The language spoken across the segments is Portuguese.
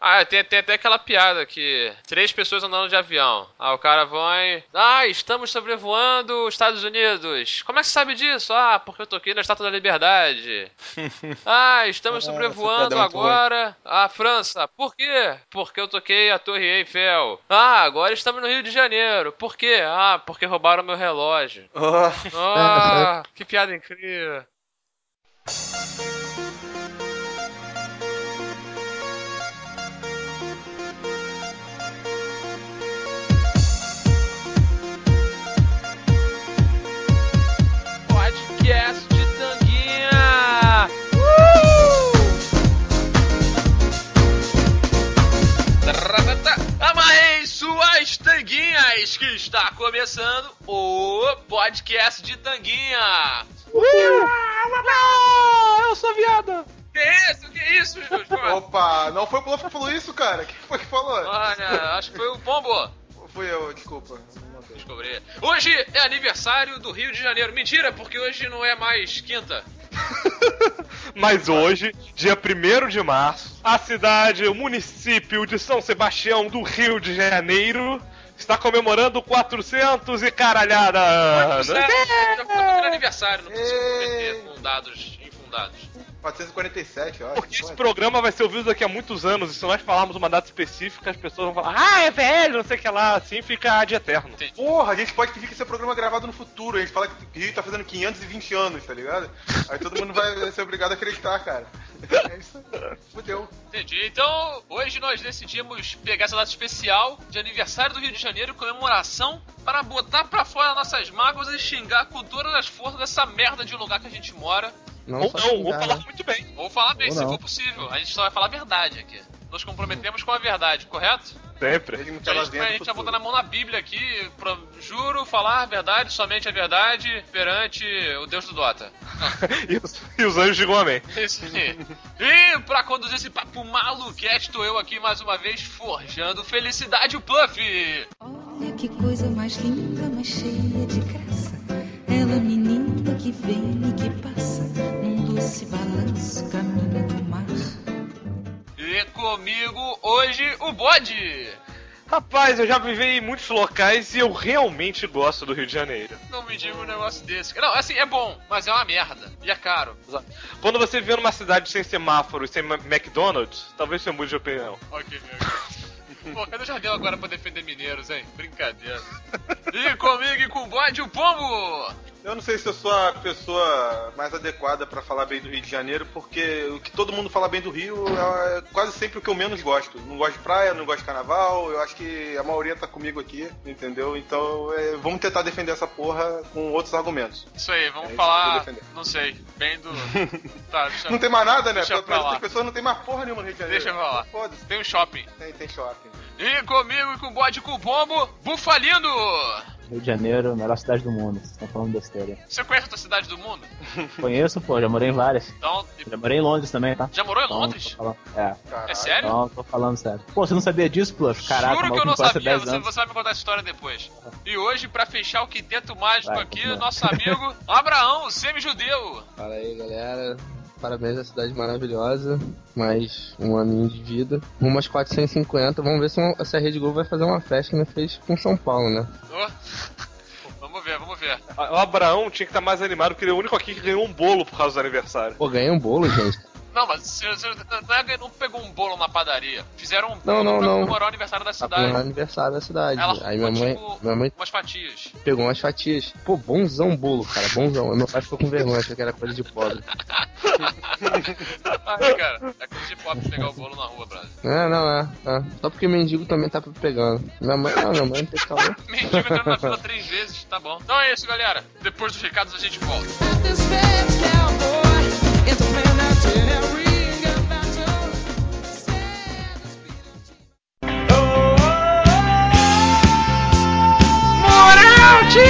Tem até aquela piada que 3 pessoas andando de avião. O cara vai... estamos sobrevoando os Estados Unidos. Como é que você sabe disso? Porque eu toquei na Estátua da Liberdade. Estamos sobrevoando agora a França. Por quê? Porque eu toquei a Torre Eiffel. Agora estamos no Rio de Janeiro. Por quê? Porque roubaram meu relógio. Que piada incrível. Podcast de Tanguinha! Amarrei suas tanguinhas, que está começando o Podcast de Tanguinha! Eu sou viado! Que isso, Júlio? Opa, não foi o Bluff que falou isso, cara? Quem foi que falou? Olha, acho que foi o Pombo. Fui eu, desculpa. Descobri. Hoje é aniversário do Rio de Janeiro. Mentira, porque hoje não é mais quinta. Mas hoje, dia 1º de março, a cidade, o município de São Sebastião do Rio de Janeiro está comemorando 400 e caralhada anos. Já foi aniversário, não preciso prometer com dados infundados. 447, eu acho. Porque esse programa vai ser ouvido daqui a muitos anos, e se nós falarmos uma data específica, as pessoas vão falar, é velho, não sei o que lá, assim fica de eterno. Entendi. Porra, a gente pode pedir que esse programa é gravado no futuro, a gente fala que o Rio tá fazendo 520 anos, tá ligado? Aí todo mundo vai ser obrigado a acreditar, cara. É isso aí. Fudeu. Entendi. Então, hoje nós decidimos pegar essa data especial de aniversário do Rio de Janeiro, comemoração, para botar pra fora nossas mágoas e xingar com todas as forças dessa merda de lugar que a gente mora. Ou falar muito bem. Ou falar bem, se for possível. A gente só vai falar a verdade aqui. Nos comprometemos com a verdade, correto? Sempre. Então a gente vai botar na mão na Bíblia aqui, juro falar a verdade, somente a verdade, perante o Deus do Dota. E os anjos digam amém. Isso aí. E pra conduzir esse papo maluquete, estou eu aqui mais uma vez forjando felicidade o Pluff. Olha que coisa mais linda, mais cheia de graça. Ela menina que vem e que passa num doce balanço, caminho do mar. E comigo hoje o Bode. Rapaz, eu já vivi em muitos locais e eu realmente gosto do Rio de Janeiro. Não me diga um negócio desse. Não, assim, é bom, mas é uma merda. E é caro. Quando você vive numa cidade sem semáforo e sem McDonald's, talvez você mude de opinião. Ok. Pô, cadê o Jardel agora pra defender mineiros, hein? Brincadeira. E comigo e com o Bode, o Pombo! Eu não sei se eu sou a pessoa mais adequada pra falar bem do Rio de Janeiro, porque o que todo mundo fala bem do Rio é quase sempre o que eu menos gosto. Não gosto de praia, não gosto de carnaval, eu acho que a maioria tá comigo aqui, entendeu? Então vamos tentar defender essa porra com outros argumentos. Isso aí, vamos falar, não sei, bem do... Tá, não tem mais nada, né? Pra as pessoas não tem mais porra nenhuma no Rio de Janeiro. Deixa eu falar. Foda-se. Tem um shopping. Tem shopping. E comigo e com o Bode e com o Pombo, Bufalino! Rio de Janeiro, melhor cidade do mundo. Vocês estão falando besteira. Você conhece outra cidade do mundo? Conheço, pô, já morei em várias. Então, já morei em Londres também, tá? Já morou em então, Londres? É sério? Não, tô falando sério. Pô, você não sabia disso, Pluff? Caraca, juro que eu não sabia, você anos. vai me contar essa história depois. E hoje, pra fechar o quinteto mágico aqui, continua. nosso amigo Abraão, semi-judeu. Fala aí, galera. Parabéns à cidade maravilhosa. Mais um aninho de vida. Rumo às 450. Vamos ver se a Rede Globo vai fazer uma festa que não fez com São Paulo, né? Vamos ver. O Abraão tinha que estar mais animado, porque ele é o único aqui que ganhou um bolo por causa do aniversário. Pô, ganhei um bolo, gente. Não, mas você não pegou um bolo na padaria. Fizeram um Não, bolo pra não. comemorar o aniversário da cidade. Pra aniversário da cidade. Ela Aí ficou, minha mãe umas fatias. pegou umas fatias. Pô, bonzão bolo, cara, bonzão. Meu pai ficou com vergonha, achou que era coisa de pobre. Ai, cara, é coisa de pobre pegar o bolo na rua, brother. Não. Só porque mendigo também tá pegando. Minha mãe não tem calor. Mendigo entrando na fila 3 vezes, tá bom. Então é isso, galera. Depois dos recados a gente volta. Moral de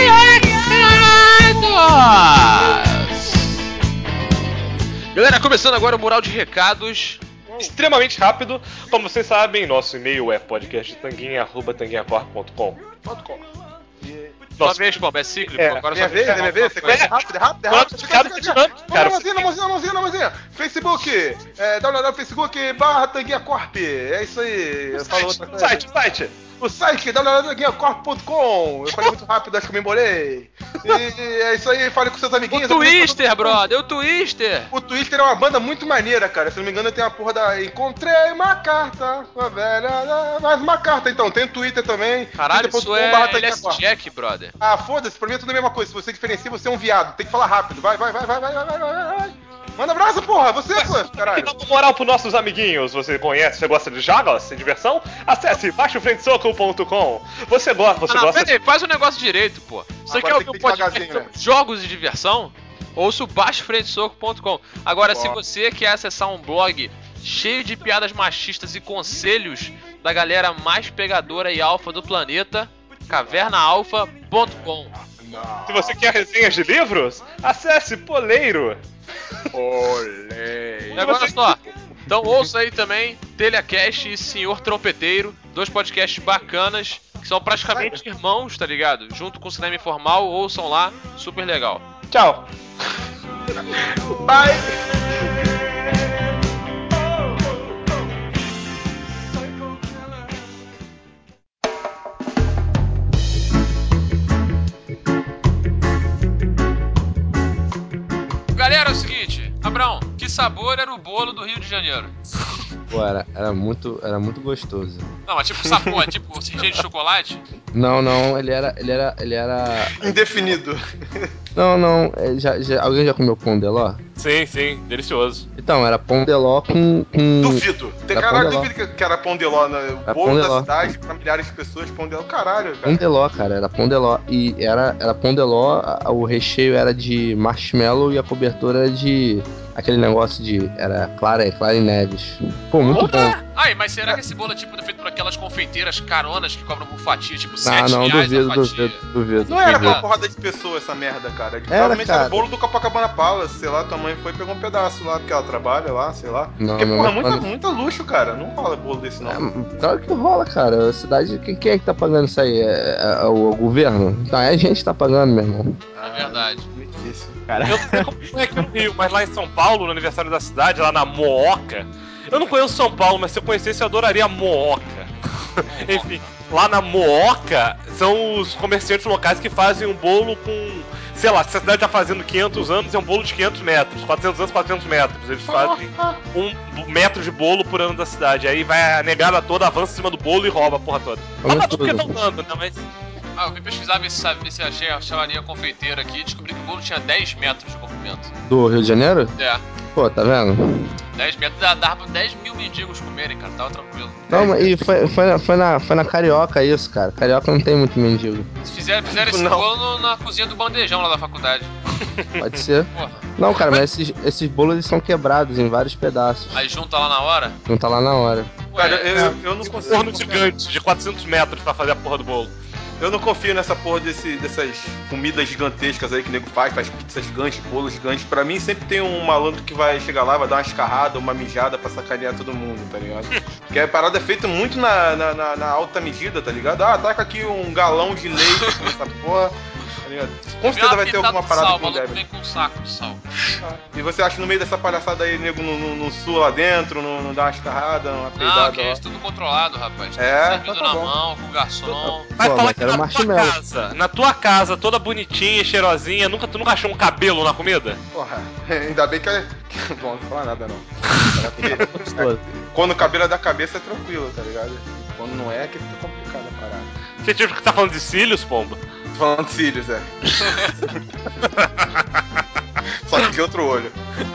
recados! Galera, começando agora o Mural de Recados. Extremamente rápido. Como vocês sabem, nosso e-mail é podcasttanguinha@tanguinhacorp.com. Sua vez, Pomba, é cíclico. Agora Minha sua vez, minha vez. Sequência rápida. Na mãozinha. Facebook, www.facebook/Tanguinha É isso aí. Eu falo outra coisa. Site. O site www.tanguinhacorp.com. Eu falei muito rápido, acho que eu me embolei. E é isso aí, fale com seus amiguinhos. O Twister, brother, o Twister. O Twister é uma banda muito maneira, cara. Se não me engano, tem a porra da... Encontrei uma carta, uma velha... Mais uma carta, então. Tem o Twitter também. Caralho, isso é LS Jack, brother. Ah, foda-se, pra mim é tudo a mesma coisa. Se você diferencia, você é um viado. Tem que falar rápido. Vai. Manda abraço, porra! Você, caralho! Dá uma moral pros nossos amiguinhos. Você conhece, você gosta de jogos e diversão? Acesse baixofrentesoco.com. Você gosta... Peraí, faz o negócio direito, pô. Você quer ouvir um podcast sobre jogos e diversão? Ouça o baixofrentesoco.com. Agora, se você quer acessar um blog cheio de piadas machistas e conselhos da galera mais pegadora e alfa do planeta, cavernaalfa.com. Se você quer resenhas de livros, acesse Poleiro. E agora só, então ouça aí também Telecast e Senhor Trompeteiro, 2 podcasts bacanas, que são praticamente irmãos, tá ligado? Junto com o Cinema Informal, ouçam lá, super legal. Tchau. Bye! Galera, é o seguinte, Abrão, que sabor era o bolo do Rio de Janeiro? Pô, era muito gostoso. Não, mas tipo sabor, tipo cheio de chocolate? Não, ele era... Indefinido. Não, alguém já comeu pão de ló? Sim, delicioso. Então, era pão de ló com... Duvido. Caralho, duvido que era pão de ló, né? O bolo da cidade pra milhares de pessoas, pão de ló. Caralho, cara. Pão de ló, cara, era pão de ló. E era pão de ló, o recheio era de marshmallow e a cobertura era de... Aquele negócio de... Era clara em neves. Pô, muito bom. Ai, mas será que esse bolo é tipo feito por aquelas confeiteiras caronas que cobram por fatia, tipo 7 não, reais a fatia? Duvido. Não era pra uma porrada de pessoa essa merda, cara. Provavelmente era o bolo do Copacabana Palace, sei lá, tua mãe foi e pegou um pedaço lá, porque ela trabalha lá, sei lá. Porque, porra, muito luxo, cara. Não rola bolo desse, não. Claro que rola, cara. A cidade, quem é que tá pagando isso aí? É o governo? Não, é a gente que tá pagando, meu irmão. É verdade. Muito difícil. Cara, eu não sei como foi aqui no Rio, mas lá em São Paulo, no aniversário da cidade, lá na Mooca. Eu não conheço São Paulo, mas se eu conhecesse, eu adoraria a Mooca. Enfim, lá na Mooca são os comerciantes locais que fazem um bolo com... Sei lá, se a cidade tá fazendo 500 anos, é um bolo de 500 metros. 400 anos, 400 metros. Eles fazem 1 metro de bolo por ano da cidade. Aí vai a negada toda, avança em cima do bolo e rouba a porra toda. Rouba tudo porque não dando, né? Mas... eu vim pesquisar, ver se achei a chavaria confeiteira aqui e descobri que o bolo tinha 10 metros de comprimento. Do Rio de Janeiro? É. Pô, tá vendo? 10 metros, dava pra 10 mil mendigos comerem, cara, tava tranquilo. Não, e foi na Carioca isso, cara. Carioca não tem muito mendigo. Fizeram esse bolo na cozinha do bandejão lá da faculdade. Pode ser. Porra. Não, cara, mas esses bolos eles são quebrados em vários pedaços. Aí junta lá na hora? Junta lá na hora. Cara, eu não consigo... Forno gigante de 400 metros pra fazer a porra do bolo. Eu não confio nessa porra dessas comidas gigantescas aí que o nego faz pizza gigante, bolo gigante. Pra mim sempre tem um malandro que vai chegar lá, vai dar uma escarrada, uma mijada pra sacanear todo mundo, tá ligado? Porque a parada é feita muito na alta medida, tá ligado? Taca aqui um galão de leite nessa porra, tá ligado? Com certeza vai ter alguma parada que não deve. Vem com um saco de sal. E você acha que no meio dessa palhaçada aí, nego não sua lá dentro, não dá uma escarrada, uma peidada? Não, que é isso tudo controlado, rapaz. Servido na mão, com o garçom. Vai falar que marshmallow. na tua casa, toda bonitinha, cheirosinha, tu nunca achou um cabelo na comida? Porra, ainda bem que bom, não vou falar nada não. Quando o cabelo é da cabeça é tranquilo, tá ligado? Quando não é que fica complicado a parada. Você tipo que tá falando de cílios, pomba? Tô falando de cílios, é. Só que de outro olho.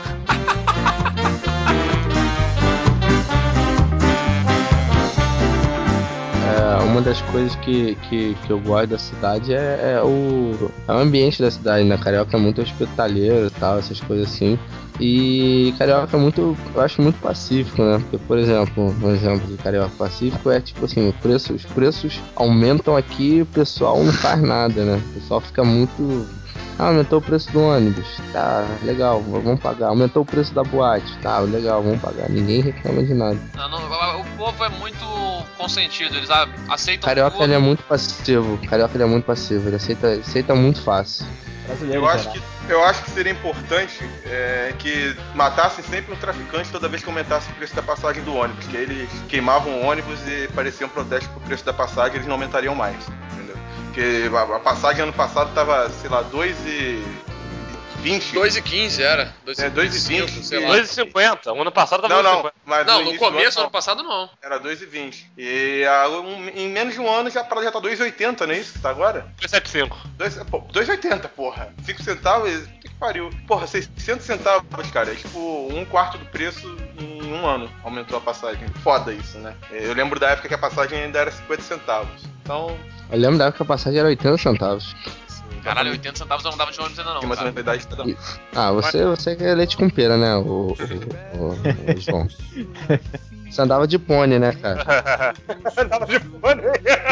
Uma das coisas que eu gosto da cidade é o ambiente da cidade, né? Carioca é muito hospitaleiro e tal, essas coisas assim. E Carioca é muito, eu acho muito pacífico, né? Porque, por exemplo, um exemplo de Carioca pacífico é tipo assim, os preços aumentam aqui e o pessoal não faz nada, né? O pessoal fica muito... aumentou o preço do ônibus, tá, legal, vamos pagar. Aumentou o preço da boate, tá, legal, vamos pagar. Ninguém reclama de nada. O povo é muito consentido, eles aceitam Carioca tudo. ele é muito passivo. Ele aceita muito fácil. Brasileiro, Eu acho que seria importante que matasse sempre um traficante toda vez que aumentasse o preço da passagem do ônibus. Que eles queimavam o ônibus e parecia um protesto pro preço da passagem, eles não aumentariam mais. Entendeu? Porque a passagem ano passado tava, sei lá, 2,20. 2,15 era. 2,20, sei lá. 2,50. O ano passado tava Não, 2,50. mas Não, no início do começo do ano, ano passado não. era 2,20. E em menos de um ano já tá 2,80, não é isso que tá agora? 2,75. 2,80, porra. 5 centavos, que pariu. Porra, 600 centavos, cara. É tipo um quarto do preço em um ano. Aumentou a passagem. Foda isso, né? Eu lembro da época que a passagem ainda era 50 centavos. Então, Eu lembro da época que a passagem era 80 centavos. Caralho, 80 centavos eu não dava de ônibus ainda não. tem uma Cara. anuidade cada um. Ah, você que é leite com pera, né, o João? Você andava de pônei, né, cara? Tava de fone.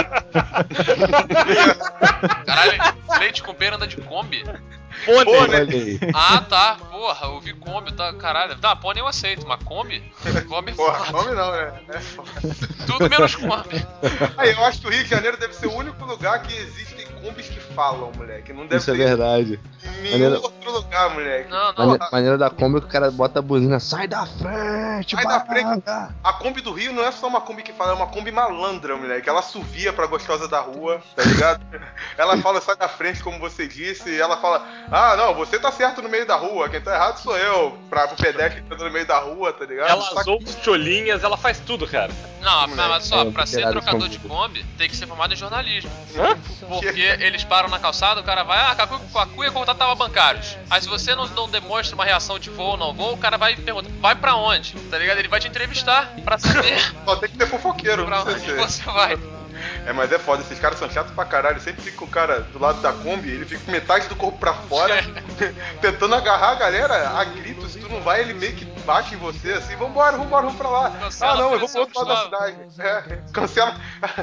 Caralho, leite com pera anda de Kombi? Pônei. Olha aí. Ah, tá. Porra, eu vi Kombi, tá, caralho. Tá, pônei eu aceito, mas Kombi? Kombi é Porra, foda. come não, né? É foda. Tudo menos Kombi. Aí, eu acho que o Rio de Janeiro deve ser o único lugar que existem combis que falam, moleque. Não deve Isso é ter verdade. em nenhum Maneiro. outro lugar, moleque. Não. Maneira da Kombi é que o cara bota a buzina, sai da frente, Sai da frente. baranga. A Kombi do Rio não é só uma Kombi que fala, é uma Kombi malandra, moleque. Ela assovia pra gostosa da rua, tá ligado? Ela fala, sai da frente, como você disse, e ela fala, ah, não, você tá certo no meio da rua, quem tá errado sou eu. Pro pedestre que tá no meio da rua, tá ligado? Ela azou os cholinhas, ela faz tudo, cara. Não, mas só, pra ser Obrigado, trocador de Kombi. Kombi, tem que ser formado em jornalismo. Hã? Porque eles param na calçada, o cara vai, Cacuia contratava bancários. Aí se você não demonstra uma reação de voo ou não voo, o cara vai e pergunta, vai pra onde? Tá ligado? Ele vai te entrevistar pra saber Só tem que ter fofoqueiro, pra não sei onde se... você vai. Mas é foda, esses caras são chatos pra caralho. Sempre fica com o cara do lado da Kombi, ele fica com metade do corpo pra fora, tentando agarrar a galera a gritos. Se tu não vai, ele meio que bate em você assim, vambora, vamos pra lá. Cancela Ah, não, a eu vou pro outro lado da Federação cidade. Cancela.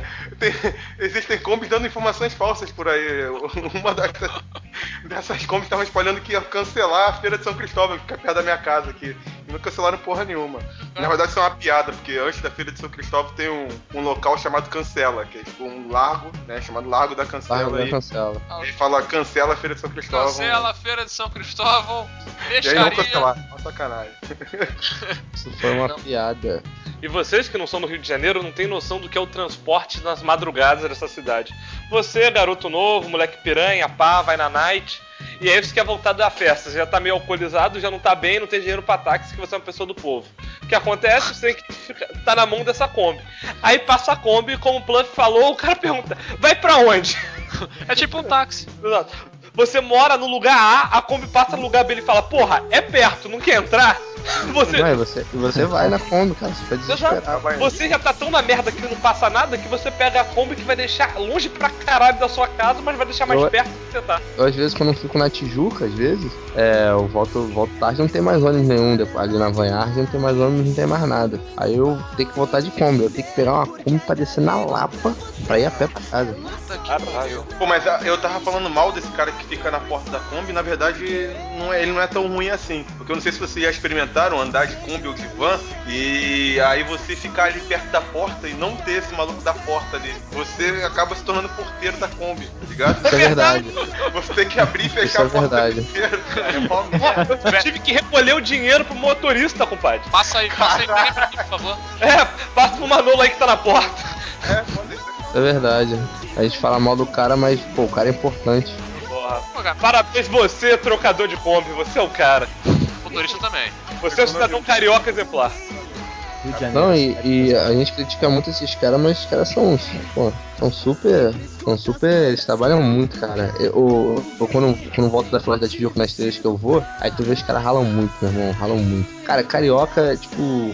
Existem Kombis dando informações falsas por aí. Uma dessas Kombis estavam espalhando que ia cancelar a Feira de São Cristóvão, que fica perto da minha casa aqui. E não cancelaram porra nenhuma. Na verdade, isso é uma piada, porque antes da Feira de São Cristóvão tem um local chamado Cancela, que é tipo um largo, né, chamado Largo da Cancela. Baranga E cancela. ele fala, cancela a Feira de São Cristóvão. Cancela a Feira de São Cristóvão, E aí não fecharia. cancelar. Uma sacanagem. Isso foi uma piada. E vocês que não são do Rio de Janeiro não têm noção do que é o transporte nas madrugadas dessa cidade. Você, garoto novo, moleque piranha, pá, vai na night, e aí você quer voltar da festa, você já tá meio alcoolizado, já não tá bem, não tem dinheiro pra táxi, que você é uma pessoa do povo. O que acontece? Você tem que tá na mão dessa Kombi. Aí passa a Kombi, como o Pluff falou, o cara pergunta, vai pra onde? É tipo um táxi. Exato. Você mora no lugar A, a Kombi passa no lugar B, ele fala, porra, é perto, não quer entrar? Você... Não, você vai na Kombi, cara. Você fica desesperado. Exato. Você já tá tão na merda que não passa nada que você pega a Kombi que vai deixar longe pra caralho da sua casa, mas vai deixar mais perto do que você tá. Eu, às vezes, quando eu fico na Tijuca, eu volto tarde, não tem mais ônibus nenhum. Depois, ali na Vanhard, não tem mais ônibus, não tem mais nada. Aí eu tenho que voltar de Kombi. Eu tenho que pegar uma Kombi pra descer na Lapa pra ir a pé pra casa. Puta que Caralho. pariu. Pô, mas eu tava falando mal desse cara que fica na porta da Kombi, na verdade ele não é tão ruim assim. Porque eu não sei se vocês já experimentaram andar de Kombi ou de van, e aí você ficar ali perto da porta e não ter esse maluco da porta ali. Você acaba se tornando porteiro da Kombi, tá ligado? Isso é verdade. Você tem que abrir e fechar Isso é a porta verdade. inteiro. É mó merda. Eu tive que recolher o dinheiro pro motorista, compadre. Passa aí peguem pra mim, por favor. É, passa pro Manolo aí que tá na porta. Pode ser. Isso é verdade. A gente fala mal do cara, mas, pô, o cara é importante. Porra. Pô, cara, Parabéns você, trocador de Kombi, você é o cara. motorista também. Você é um cidadão carioca exemplar. Rio de Janeiro. Não, e a gente critica muito esses caras, mas esses caras são super. Eles trabalham muito, cara. Eu quando volto da Florida da Tijuca nas trilhas que eu vou, aí tu vê os caras ralam muito, meu irmão, ralam muito. Cara, carioca, tipo.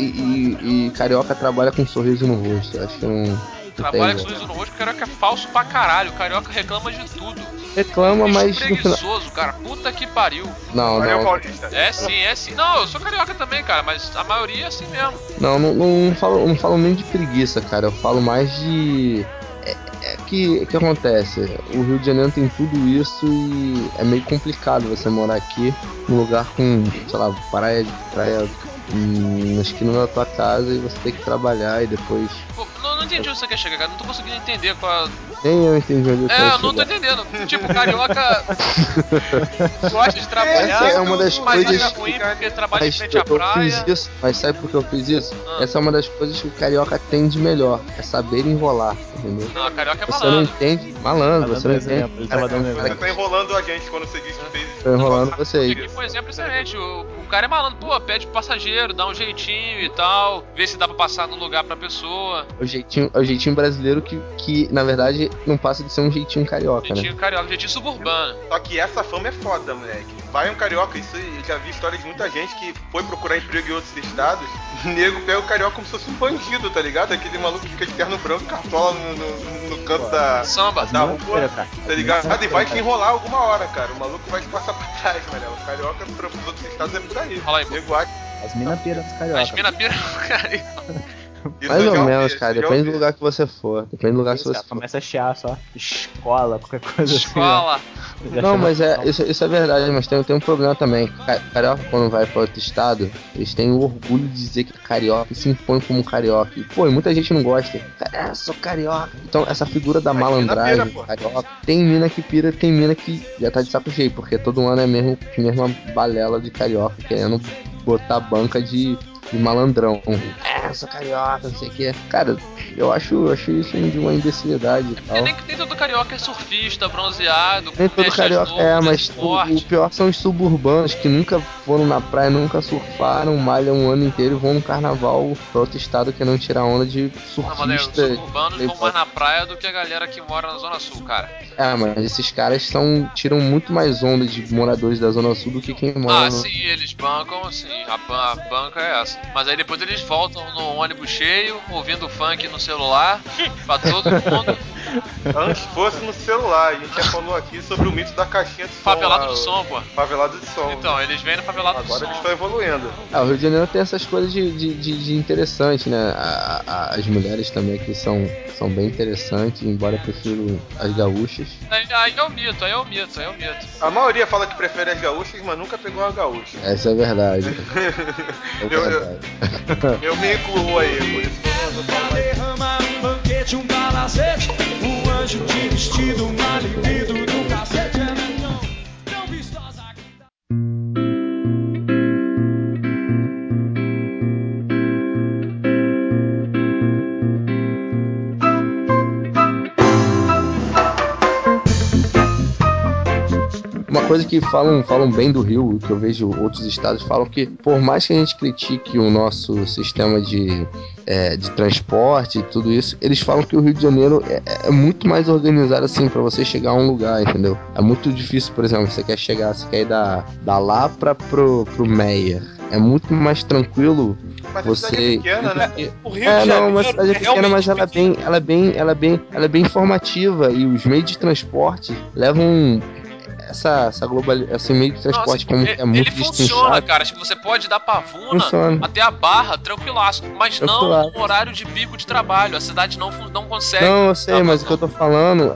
E carioca trabalha com um sorriso no rosto. Acho que não. Trabalha com sorriso no rosto, o carioca é falso pra caralho. O carioca reclama de tudo. Reclama, Bicho mas no final. preguiçoso, cara. Puta que pariu. Valeu, Não. Paulista. É sim. Não, eu sou carioca também, cara, mas a maioria é assim mesmo. Não falo nem de preguiça, cara. Eu falo mais de. Que acontece? O Rio de Janeiro tem tudo isso e é meio complicado você morar aqui num lugar com, sei lá, praia na esquina da tua casa e você tem que trabalhar e depois... Pô, não entendi onde você quer chegar, cara. Não tô conseguindo entender qual... Nem eu entendi onde eu quero eu não tô chegar. entendendo. Tipo, carioca gosta de trabalhar, Essa é uma das mas coisas acha ruim porque trabalha em Mas frente à eu praia. fiz isso, mas sabe por que eu fiz isso? Ah. Essa é uma das coisas que o carioca tem de melhor, é saber enrolar, entendeu? Não, carioca é Você não malandro. entende, malandro, Tá você não dando exemplo, entende. ele tava dando Você exemplo. tá enrolando a gente quando você diz que fez. Tô enrolando vocês. Aqui foi um exemplo excelente. O cara é malandro, pô, pede pro passageiro, dá um jeitinho e tal, vê se dá pra passar no lugar pra pessoa. É o jeitinho brasileiro que, na verdade, não passa de ser um jeitinho carioca, né? Jeitinho carioca, jeitinho suburbano. Só que essa fama é foda, moleque. Vai um carioca, isso eu já vi história de muita gente que foi procurar emprego em outros estados. O nego pega o carioca como se fosse um bandido, tá ligado? Aquele maluco que fica de terno branco, cartola no canto da Samba. rua, Cara. tá ligado? E vai te enrolar alguma hora, cara. O maluco vai te passar pra trás, mano. O carioca para os outros estados é por aí. Fala aí, O nego acha. As mina pira dos carioca. As mina pira, cara. Isso Mais eu ou já menos, ouvi, cara, isso eu já depende do ouvi. lugar que você for. Depende do lugar que Isso, você cara, for. começa a chiar só. Escola, qualquer coisa Escola. assim. Já Não, chama mas atenção. isso é verdade, mas tem um problema também. Carioca, quando vai pra outro estado, eles têm o orgulho de dizer que é carioca e se impõe como carioca. E, pô, e muita gente não gosta. Eu sou carioca. Então, essa figura da Mas malandragem, mina pira, pô. carioca, tem mina que pira, tem mina que já tá de saco cheio, porque todo ano é mesmo uma balela de carioca querendo botar banca de malandrão. Eu sou carioca, não sei o que. Cara, eu acho isso de uma imbecilidade e tal. Nem todo carioca é surfista, bronzeado, Nem todo mexe carioca as nuvens, mas esporte. o pior são os suburbanos que nunca foram na praia, nunca surfaram, malham um ano inteiro e vão no carnaval pra outro estado que não tirar onda de Não, mas né, os surfista. suburbanos vão mais na praia do que a galera que mora na Zona Sul, cara. Mas esses caras tiram muito mais onda de moradores da Zona Sul do que quem mora. Ah, sim, eles bancam, sim, a banca é essa. Mas aí depois eles voltam no ônibus cheio, ouvindo funk no celular, pra todo mundo. Antes fosse no celular, a gente já falou aqui sobre o mito da caixinha de som. Favelado lá, do som, pô. Favelado de som. Então, eles vêm no favelado Agora do eles som. estão evoluindo. O Rio de Janeiro tem essas coisas de interessante, né? As mulheres também aqui são bem interessantes, embora eu prefiro as gaúchas. Aí é o mito, aí é o mito. A maioria fala que prefere as gaúchas, mas nunca pegou uma gaúcha. Essa é verdade. Eu me incluo aí, por isso que eu não falo mais. Derrama um banquete, um palacete, um anjo de vestido, uma libido no cacete, ela é tão vistosa que dá. Uma coisa que falam bem do Rio, que eu vejo outros estados falam que, por mais que a gente critique o nosso sistema de transporte e tudo isso, eles falam que o Rio de Janeiro é muito mais organizado assim pra você chegar a um lugar, entendeu? É muito difícil, por exemplo, você quer ir da Lapa pro Meia. É muito mais tranquilo. Mas Você a cidade é pequena, né? O Rio de Janeiro não, uma cidade pequena, mas realmente ela é bem informativa e os meios de transporte levam esse meio de transporte como que é muito ele funciona, destrinchado. cara. Tipo, você pode dar pavuna Funciona. até a Barra, tranquilaço. Mas Tranquilaço. não no horário de pico de trabalho. A cidade não consegue. Não, eu sei, dar mas o que eu vazão. tô falando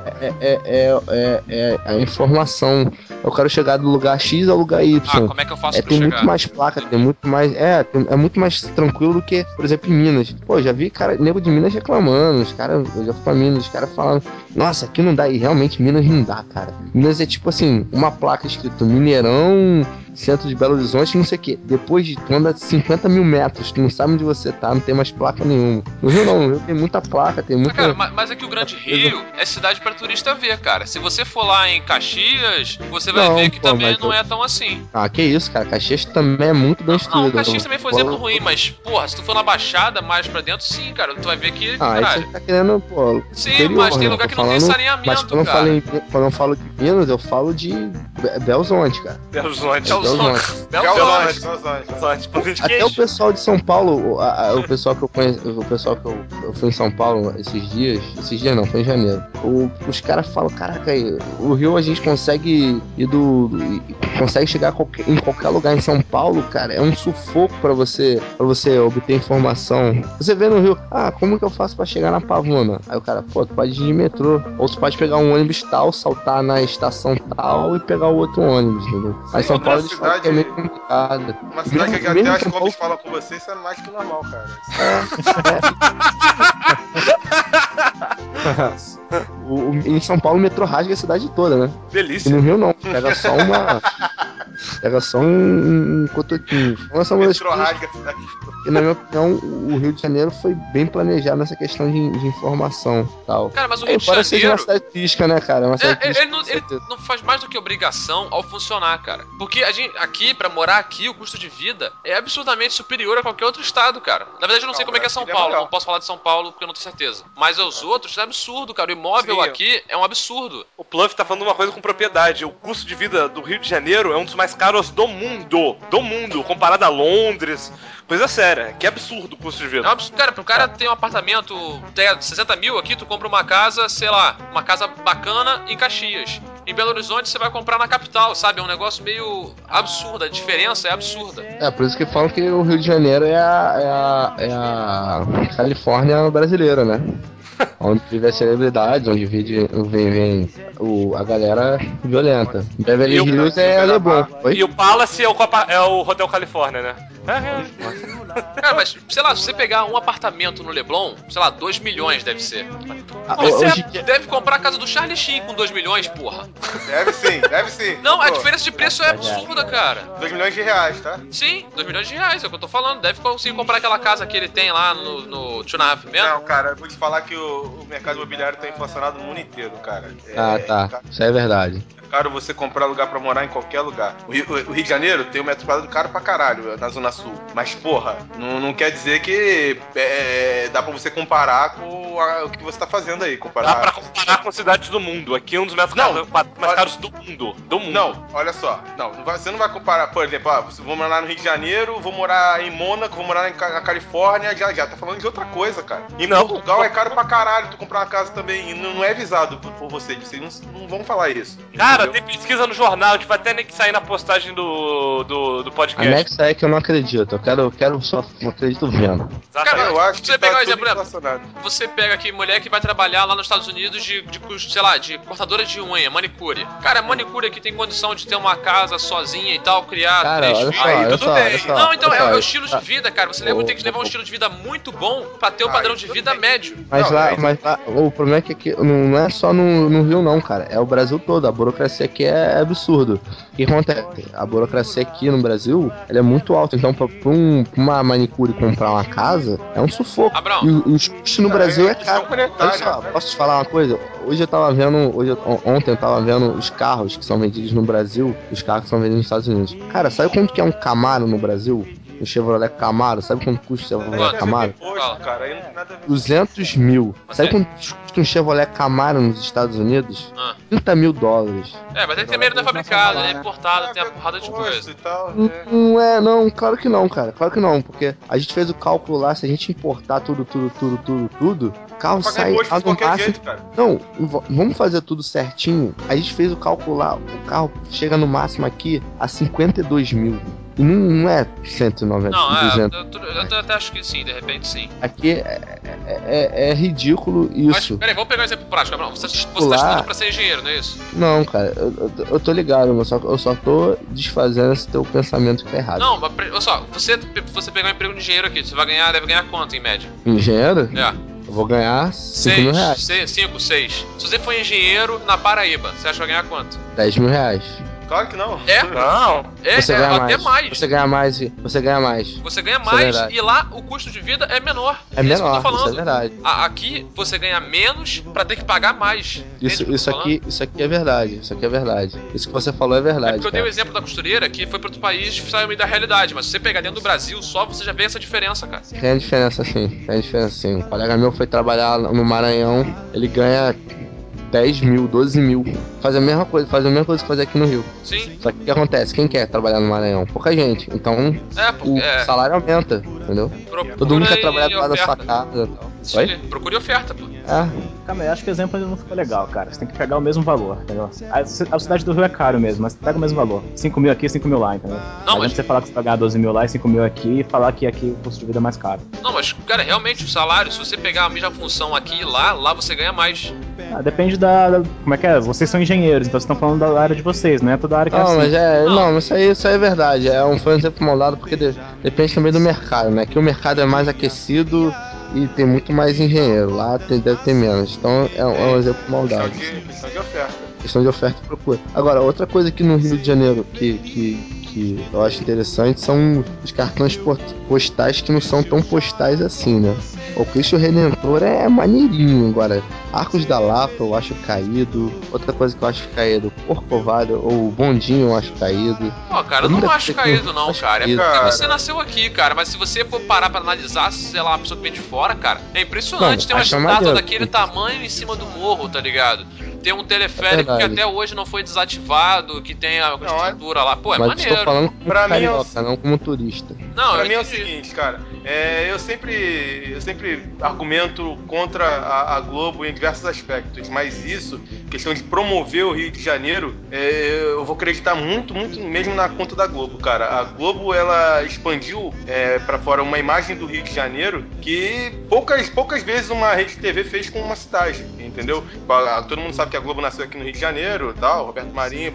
é a informação. Eu quero chegar do lugar X ao lugar Y. Ah, como é que eu faço pra Tem chegar? muito mais placa, tem muito mais. É muito mais tranquilo do que, por exemplo, em Minas. Pô, já vi nego de Minas reclamando. Eu já fui pra Minas, os caras falando, nossa, aqui não dá. E realmente Minas não dá, cara. Minas é tipo assim, uma placa escrito Mineirão, centro de Belo Horizonte, não sei o que. Depois de tu anda 50 mil metros, tu não sabe onde você tá, não tem mais placa nenhuma. No Rio não, no Rio tem muita placa, tem muita. Cara, mas é que o Grande Rio é cidade pra turista ver, cara. Se você for lá em Caxias, você vai Não, ver que pô, também mas não é tão assim. Ah, que isso, cara. Caxias também é muito bem Não, instruído. Caxias também foi um exemplo ruim, mas, porra, se tu for na Baixada mais pra dentro, sim, cara, tu vai ver que, Ah, aí caralho. você tá querendo, pô. Sim, interior, mas tem né? lugar Tô que não tem falando- saneamento, Mas quando eu falo de Minas, eu falo de Belzonte, cara. Belzonte. Belzonte. Belzonte. Pãozinho de Até queijo. o pessoal de São Paulo, o pessoal que eu conheço, o pessoal que eu fui em São Paulo esses dias não, foi em janeiro. Os caras falam, caraca, aí, o Rio a gente consegue consegue chegar em qualquer lugar. Em São Paulo, cara, é um sufoco pra você obter informação. Você vê no Rio, como que eu faço pra chegar na Pavuna? Aí o cara, pô, tu pode ir de metrô, ou tu pode pegar um ônibus tal, saltar na estação tal e pegar o outro ônibus, entendeu? Aí em São Paulo eles só que é meio complicado. Uma cidade que Mesmo até as São compras Paulo- falam com você, isso é mais que normal, cara. Em São Paulo o metrô rasga a cidade toda, né? E Delícia. no Rio não, pega só uma. Pega só um cotoquinho. Então, essa é uma das Metrô coisas rasga a cidade toda. que, na minha opinião, o Rio de Janeiro foi bem planejado nessa questão de informação e tal. Cara, mas o Rio de Embora seja uma Janeiro... cidade turística, né, cara? Uma cidade turística, Ele com não certeza. faz mais do que obrigação ao funcionar, cara. Porque a gente, aqui, pra morar aqui, o custo de vida é absurdamente superior a qualquer outro estado, cara. Na verdade, eu não sei como é que é São Brasília é Paulo. melhor. Não posso falar de São Paulo porque eu não tenho certeza. Mas os outros é absurdo, cara. O imóvel Sim, aqui é um absurdo. O Pluff tá falando uma coisa com propriedade. O custo de vida do Rio de Janeiro é um dos mais caros do mundo. Do mundo, comparado a Londres. Coisa séria. Que absurdo o custo de É vida. um absurdo. Cara, pro cara ter um apartamento de 60 mil aqui, tu compra uma casa, sei lá, uma casa bacana em Caxias. Em Belo Horizonte você vai comprar na capital, sabe? É um negócio meio absurdo. A diferença é absurda. É, por isso que falam que o Rio de Janeiro é a Califórnia brasileira, né? Onde vive as celebridades, onde vem a galera violenta. Beverly E o- Hills é Leblon. Oi? E o Palace é o Hotel Califórnia, né? Cara, mas, sei lá, se você pegar um apartamento no Leblon, sei lá, 2 milhões deve ser. Hoje Você deve comprar a casa do Charlie Sheen com 2 milhões, porra. Deve sim, deve sim. Não, a Pô, diferença de preço é absurda, cara. 2 milhões de reais, tá? Sim, 2 milhões de reais, é o que eu tô falando. Deve conseguir comprar aquela casa que ele tem lá no Two and a Half Men. Não, cara, eu vou te falar que o mercado imobiliário tá inflacionado no mundo inteiro, cara. tá. Isso é verdade. É caro você comprar lugar pra morar em qualquer lugar. O Rio de Janeiro tem um metro quadrado caro pra caralho na Zona Sul. Mas, porra, não quer dizer que dá pra você comparar com o que você tá fazendo aí. Dá pra comparar com cidades do mundo. Aqui é um dos metros mais caros do mundo. Do mundo. Não, olha só. Você não vai comparar, por exemplo, vou morar no Rio de Janeiro, vou morar em Mônaco, vou morar na Califórnia, já. Tá falando de outra coisa, cara. Em Não. Portugal é caro pra caralho tu comprar uma casa também. E não é avisado por vocês. Vocês não vão falar isso. Cara, entendeu? tem pesquisa no jornal, a gente vai até nem que sair na postagem do podcast. Anexa é que eu não acredito. Eu quero só. Não acredito vendo. Cara, Eu acho que você pegar tá um tudo exemplo, inflacionado. você pega aqui mulher que vai trabalhar lá nos Estados Unidos de sei lá, de cortadora de unha, manicure. Cara, manicure aqui tem condição de ter uma casa sozinha e tal, criar Cara, 3 olha filhos. só, Aí olha tudo só, bem. olha só. Não, então olha é só, o estilo de vida, cara. Você tem que levar um estilo de vida muito bom pra ter um padrão de vida médio. Mas Não, lá, é mas lá, o problema é que aqui não é só no Rio não, cara. É o Brasil todo. A burocracia aqui é absurdo. O que acontece? A burocracia aqui no Brasil, ela é muito alta. Então, pra uma manicure comprar uma casa, é um sufoco. Abraão. E os custos no Brasil é caro. questão monetária, Olha só, né? posso te falar uma coisa? Ontem eu tava vendo os carros que são vendidos no Brasil, os carros que são vendidos nos Estados Unidos. Cara, sabe quanto que é um Camaro no Brasil? Um Chevrolet Camaro, sabe quanto custa um Chevrolet Camaro? Imposto, cara, aí não tem nada a ver. 200 mil. Sabe Ok. quanto custa um Chevrolet Camaro nos Estados Unidos? Ah. $30 mil. É, mas tem que ter medo, não é fabricado, é importado, tem uma porrada de Imposto coisa. e tal, Não é, não, claro que não, cara. Claro que não, porque a gente fez o cálculo lá, se a gente importar tudo, o carro Pagar sai imposto lá de no qualquer máximo. jeito, cara. Não, vamos fazer tudo certinho. A gente fez o cálculo lá, o carro chega no máximo aqui a 52 mil. E não é 190, Não, 200. eu até acho que sim, de repente sim. Aqui é ridículo Mas, isso. peraí, vamos pegar um exemplo prático, Abraão. Você tá Lá- estudando pra ser engenheiro, não é isso? Não, cara, eu tô ligado, mas eu só tô desfazendo esse teu pensamento que tá errado. Não, mas olha só, você pegar um emprego de engenheiro aqui, você deve ganhar quanto em média? Engenheiro? É. Eu vou ganhar 5 mil reais. 5, 6. Se você for engenheiro na Paraíba, você acha que vai ganhar quanto? 10 mil reais. Claro que não. É? Não. Você ganha até mais. mais. Você ganha mais. Você ganha Isso é mais verdade. e lá o custo de vida é menor. É isso que eu tô menor, falando. isso é verdade. Aqui você ganha menos pra ter que pagar mais. Entende o que eu Isso tô aqui é verdade. Isso aqui é verdade. Isso que você falou é falando? É verdade. porque eu dei o cara. exemplo da costureira que foi para outro país e saiu meio da realidade. Mas se você pegar dentro do Brasil só, você já vê essa diferença, cara. Tem a diferença sim. Um colega meu foi trabalhar no Maranhão, ele ganha 10 mil, 12 mil. Faz a mesma coisa que fazer aqui no Rio. Sim. Só que o que acontece? Quem quer trabalhar no Maranhão? Pouca gente. Então o salário aumenta, entendeu? Todo mundo quer trabalhar do lado da sua casa e tal. Oi? Procure oferta, pô. Calma aí, acho que o exemplo ainda não ficou legal, cara. Você tem que pegar o mesmo valor, entendeu? A cidade do Rio é caro mesmo, mas pega o mesmo valor. 5 mil aqui, 5 mil lá, entendeu? Não, Não mas- adianta você falar que você vai ganhar 12 mil lá e 5 mil aqui e falar que aqui o custo de vida é mais caro. Não, mas, cara, realmente o salário, se você pegar a mesma função aqui e lá você ganha mais. Depende como é que é? Vocês são engenheiros, então vocês estão falando da área de vocês, não é toda a área que é Não, assim. mas não, isso aí é verdade. Foi um exemplo mal dado porque depende também do mercado, né? Que o mercado é mais aquecido e tem muito mais engenheiro. Lá deve ter menos. Então é um exemplo mal dado. Questão de oferta. Questão de oferta e procura. Agora, outra coisa aqui no Rio de Janeiro que eu acho interessante são os cartões postais que não são tão postais assim, né? O Cristo Redentor é maneirinho. Agora, Arcos da Lapa eu acho caído. Outra coisa que eu acho caído, Corcovado ou Bondinho eu acho caído. Pô, cara, eu não acho caído não, cara. É porque você nasceu aqui, cara. Mas se você for parar pra analisar, sei lá, uma pessoa que vem de fora, cara, é impressionante. Não, tem uma acho estátua maneiro. daquele tamanho em cima do morro, tá ligado? Tem um teleférico que até hoje não foi desativado, que tem a estrutura lá. Pô, é mas maneiro. estou falando como Pra mim, carioca, não como turista. Não, pra mim é o seguinte, cara. Eu sempre argumento contra a Globo em diversos aspectos, mas isso, questão de promover o Rio de Janeiro, eu vou acreditar muito mesmo na conta da Globo, cara. A Globo, ela expandiu pra fora uma imagem do Rio de Janeiro que poucas vezes uma rede de TV fez com uma cidade, entendeu? Todo mundo sabe que a Globo nasceu aqui no Rio de Janeiro, tal, Roberto Marinho,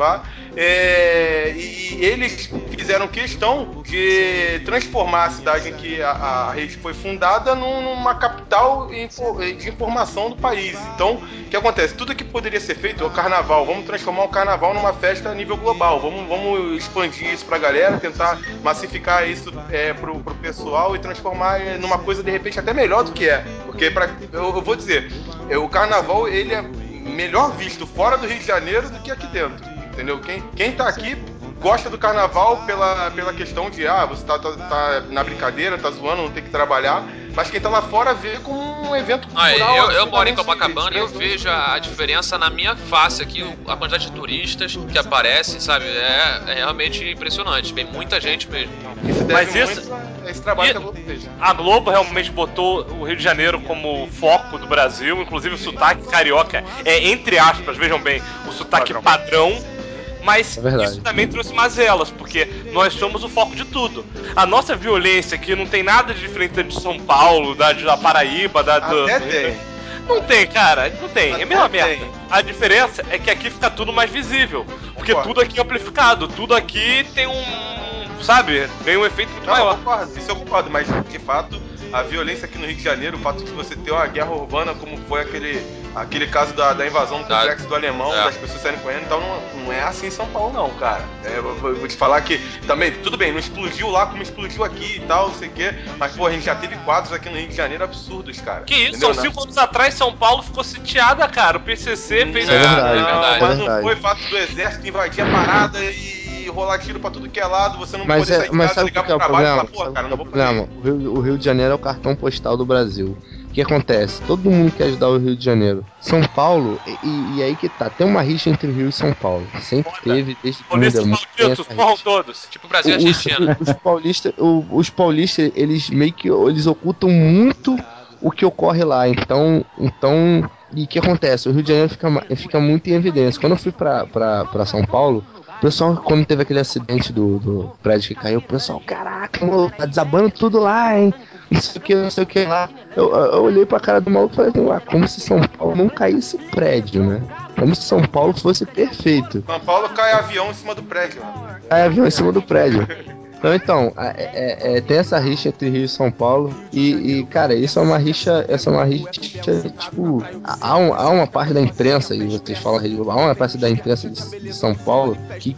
e eles fizeram questão de transformar a cidade em que a rede foi fundada numa capital de informação do país. Então, o que acontece? Tudo que poderia ser feito, o carnaval, vamos transformar o carnaval numa festa a nível global, vamos expandir isso pra galera, tentar massificar isso pro pessoal e transformar numa coisa de repente até melhor do que é. Porque eu vou dizer, o carnaval ele é melhor visto fora do Rio de Janeiro do que aqui dentro, entendeu? Quem tá aqui gosta do carnaval pela questão de você tá na brincadeira, tá zoando, não tem que trabalhar, mas quem tá lá fora vê como um evento cultural. Eu moro em Copacabana e eu vejo a diferença na minha face aqui, a quantidade de turistas que aparecem, sabe? É realmente impressionante, vem muita gente mesmo. Mas esse trabalho que a Globo fez. A Globo realmente botou o Rio de Janeiro como foco do Brasil, inclusive o sotaque carioca entre aspas, vejam bem, o sotaque padrão. Mas isso também trouxe mazelas, porque nós somos o foco de tudo. A nossa violência aqui não tem nada de diferente de São Paulo, da Paraíba, tem. Não tem, cara, não tem. É a mesma merda. A diferença é que aqui fica tudo mais visível. Porque tudo aqui é amplificado, tudo aqui tem tem um efeito muito maior. Isso eu concordo, mas de fato, a violência aqui no Rio de Janeiro, o fato de você ter uma guerra urbana, como foi aquele caso da invasão do complexo do Alemão, das pessoas saírem correndo, então não é assim em São Paulo não, cara. Eu vou te falar que também, tudo bem, não explodiu lá como explodiu aqui e tal, não sei o quê, mas pô, a gente já teve quadros aqui no Rio de Janeiro absurdos, cara. Que isso, há 5 anos atrás São Paulo ficou sitiada, cara, o PCC fez... Mas não foi fato do exército invadir a parada e rolar tiro pra tudo que é lado, você não poder sair de casa, ligar pro trabalho e falar, pô, cara, não vou fazer isso. O Rio de Janeiro é o cartão postal do Brasil. O que acontece? Todo mundo quer ajudar o Rio de Janeiro. São Paulo, e aí que tá, tem uma rixa entre o Rio e São Paulo. Sempre teve, desde que morram todos. Tipo Brasil e Argentina. Os paulistas, eles meio que eles ocultam muito o que ocorre lá. Então, e o que acontece? O Rio de Janeiro fica muito em evidência. Quando eu fui pra São Paulo, o pessoal, quando teve aquele acidente do prédio que caiu, o pessoal, caraca, mano, tá desabando tudo lá, hein? Não sei o que lá. Eu olhei pra cara do maluco e falei, como se São Paulo não caísse prédio, né? Como se São Paulo fosse perfeito. São Paulo cai avião em cima do prédio. Cai avião em cima do prédio. Então, tem essa rixa entre Rio e São Paulo e cara, isso é uma rixa, tipo, há uma parte da imprensa, e vocês falam há uma parte da imprensa de São Paulo que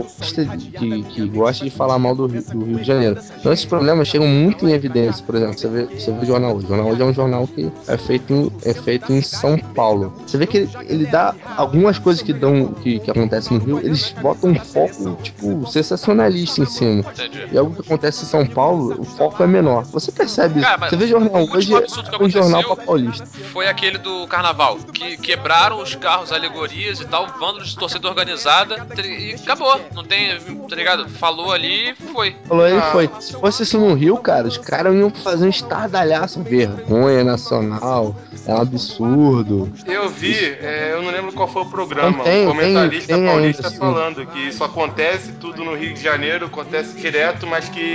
gosta de falar mal do Rio de Janeiro. Então esses problemas chegam muito em evidência. Por exemplo, você vê o Jornal Hoje. O Jornal Hoje é um jornal que é feito em São Paulo. Você vê que ele dá algumas coisas que acontecem no Rio, eles botam um foco, tipo, sensacionalista em cima. E algo que acontece em São Paulo, o foco é menor. Você percebe isso. Você vê Jornal Hoje, é um jornal pra paulista. Foi aquele do carnaval, que quebraram os carros, alegorias e tal, vândalos de torcida organizada, e acabou. Não tem, tá ligado? Falou ali e foi. Se fosse isso no Rio, cara, os caras iam fazer um estardalhaço. Vergonha nacional, é um absurdo. Eu vi, eu não lembro qual foi o programa, um comentarista paulista falando que isso acontece tudo no Rio de Janeiro, acontece direto, mas que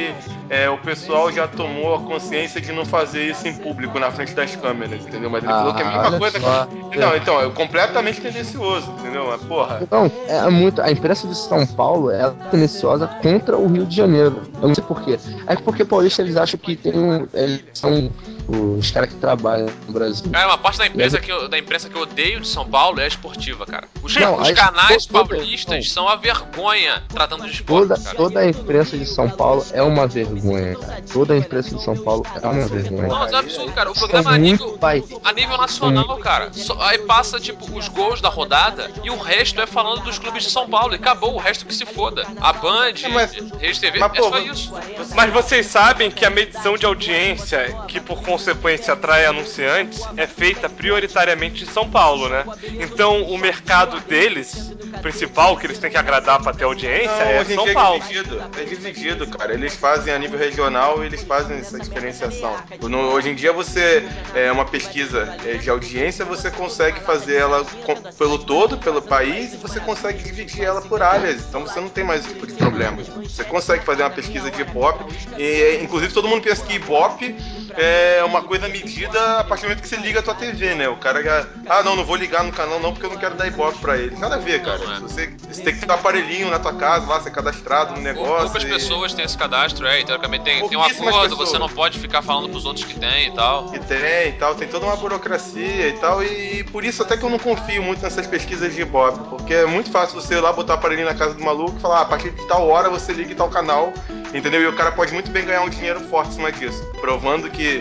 o pessoal já tomou a consciência de não fazer isso em público, na frente das câmeras, entendeu? Mas ele falou que é a mesma olha coisa. só. Não, então, é completamente tendencioso, entendeu? Mas, porra. Não, é muito. A imprensa de São Paulo é tendenciosa contra o Rio de Janeiro. Eu não sei porquê. É porque paulista eles acham que tem um. Eles são os caras que trabalham no Brasil. Cara, uma parte da imprensa que eu odeio de São Paulo é a esportiva, cara. Os Não, canais toda- paulistas são a vergonha tratando de esporte, cara. Toda a imprensa de São Paulo é uma vergonha, cara. Toda a imprensa de São Paulo é uma vergonha. Não, mas é absurdo, cara. O São programa a muito nível, pai. a nível nacional, cara. Aí passa, tipo, os gols da rodada e o resto é falando dos clubes de São Paulo. E acabou, o resto que se foda. A Band, Rede TV, mas, é pô, só isso. Mas vocês sabem que a medição de audiência, que por consequência atrai anunciantes, é feita prioritariamente em São Paulo, né? Então o mercado deles, principal, que eles têm que agradar pra ter audiência, é hoje em São dia Paulo. é dividido, cara. Eles fazem a nível regional e eles fazem essa diferenciação. Hoje em dia uma pesquisa de audiência, você consegue fazer ela pelo todo, pelo país, e você consegue dividir ela por áreas. Então você não tem mais esse tipo de problema. Você consegue fazer uma pesquisa de Ibope, e inclusive todo mundo pensa que Ibope é uma coisa medida a partir do momento que você liga a tua TV, né? O cara já, não vou ligar no canal não porque eu não quero dar Ibope pra ele. Nada a ver, cara. Você tem que ter um aparelhinho na tua casa, lá, ser cadastrado no negócio. Poucas pessoas têm esse cadastro, teoricamente tem um Pouquíssimas acordo, pessoas. você não pode ficar falando pros outros que tem e tal. Tem toda uma burocracia e tal, e por isso até que eu não confio muito nessas pesquisas de Ibope, porque é muito fácil você ir lá botar o aparelhinho na casa do maluco e falar, a partir de tal hora você liga em tal canal, entendeu? E o cara pode muito bem ganhar um dinheiro forte em cima disso, provando que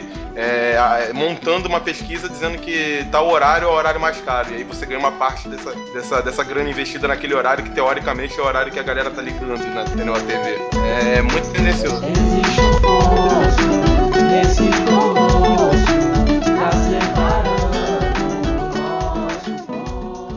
montando uma pesquisa dizendo que tal horário é o horário mais caro, e aí você ganha uma parte dessa grana investida naquele horário que teoricamente é o horário que a galera tá ligando, né, entendeu? A TV. É muito tendencioso. Existe um poço, esse poço tá separando o nosso poço.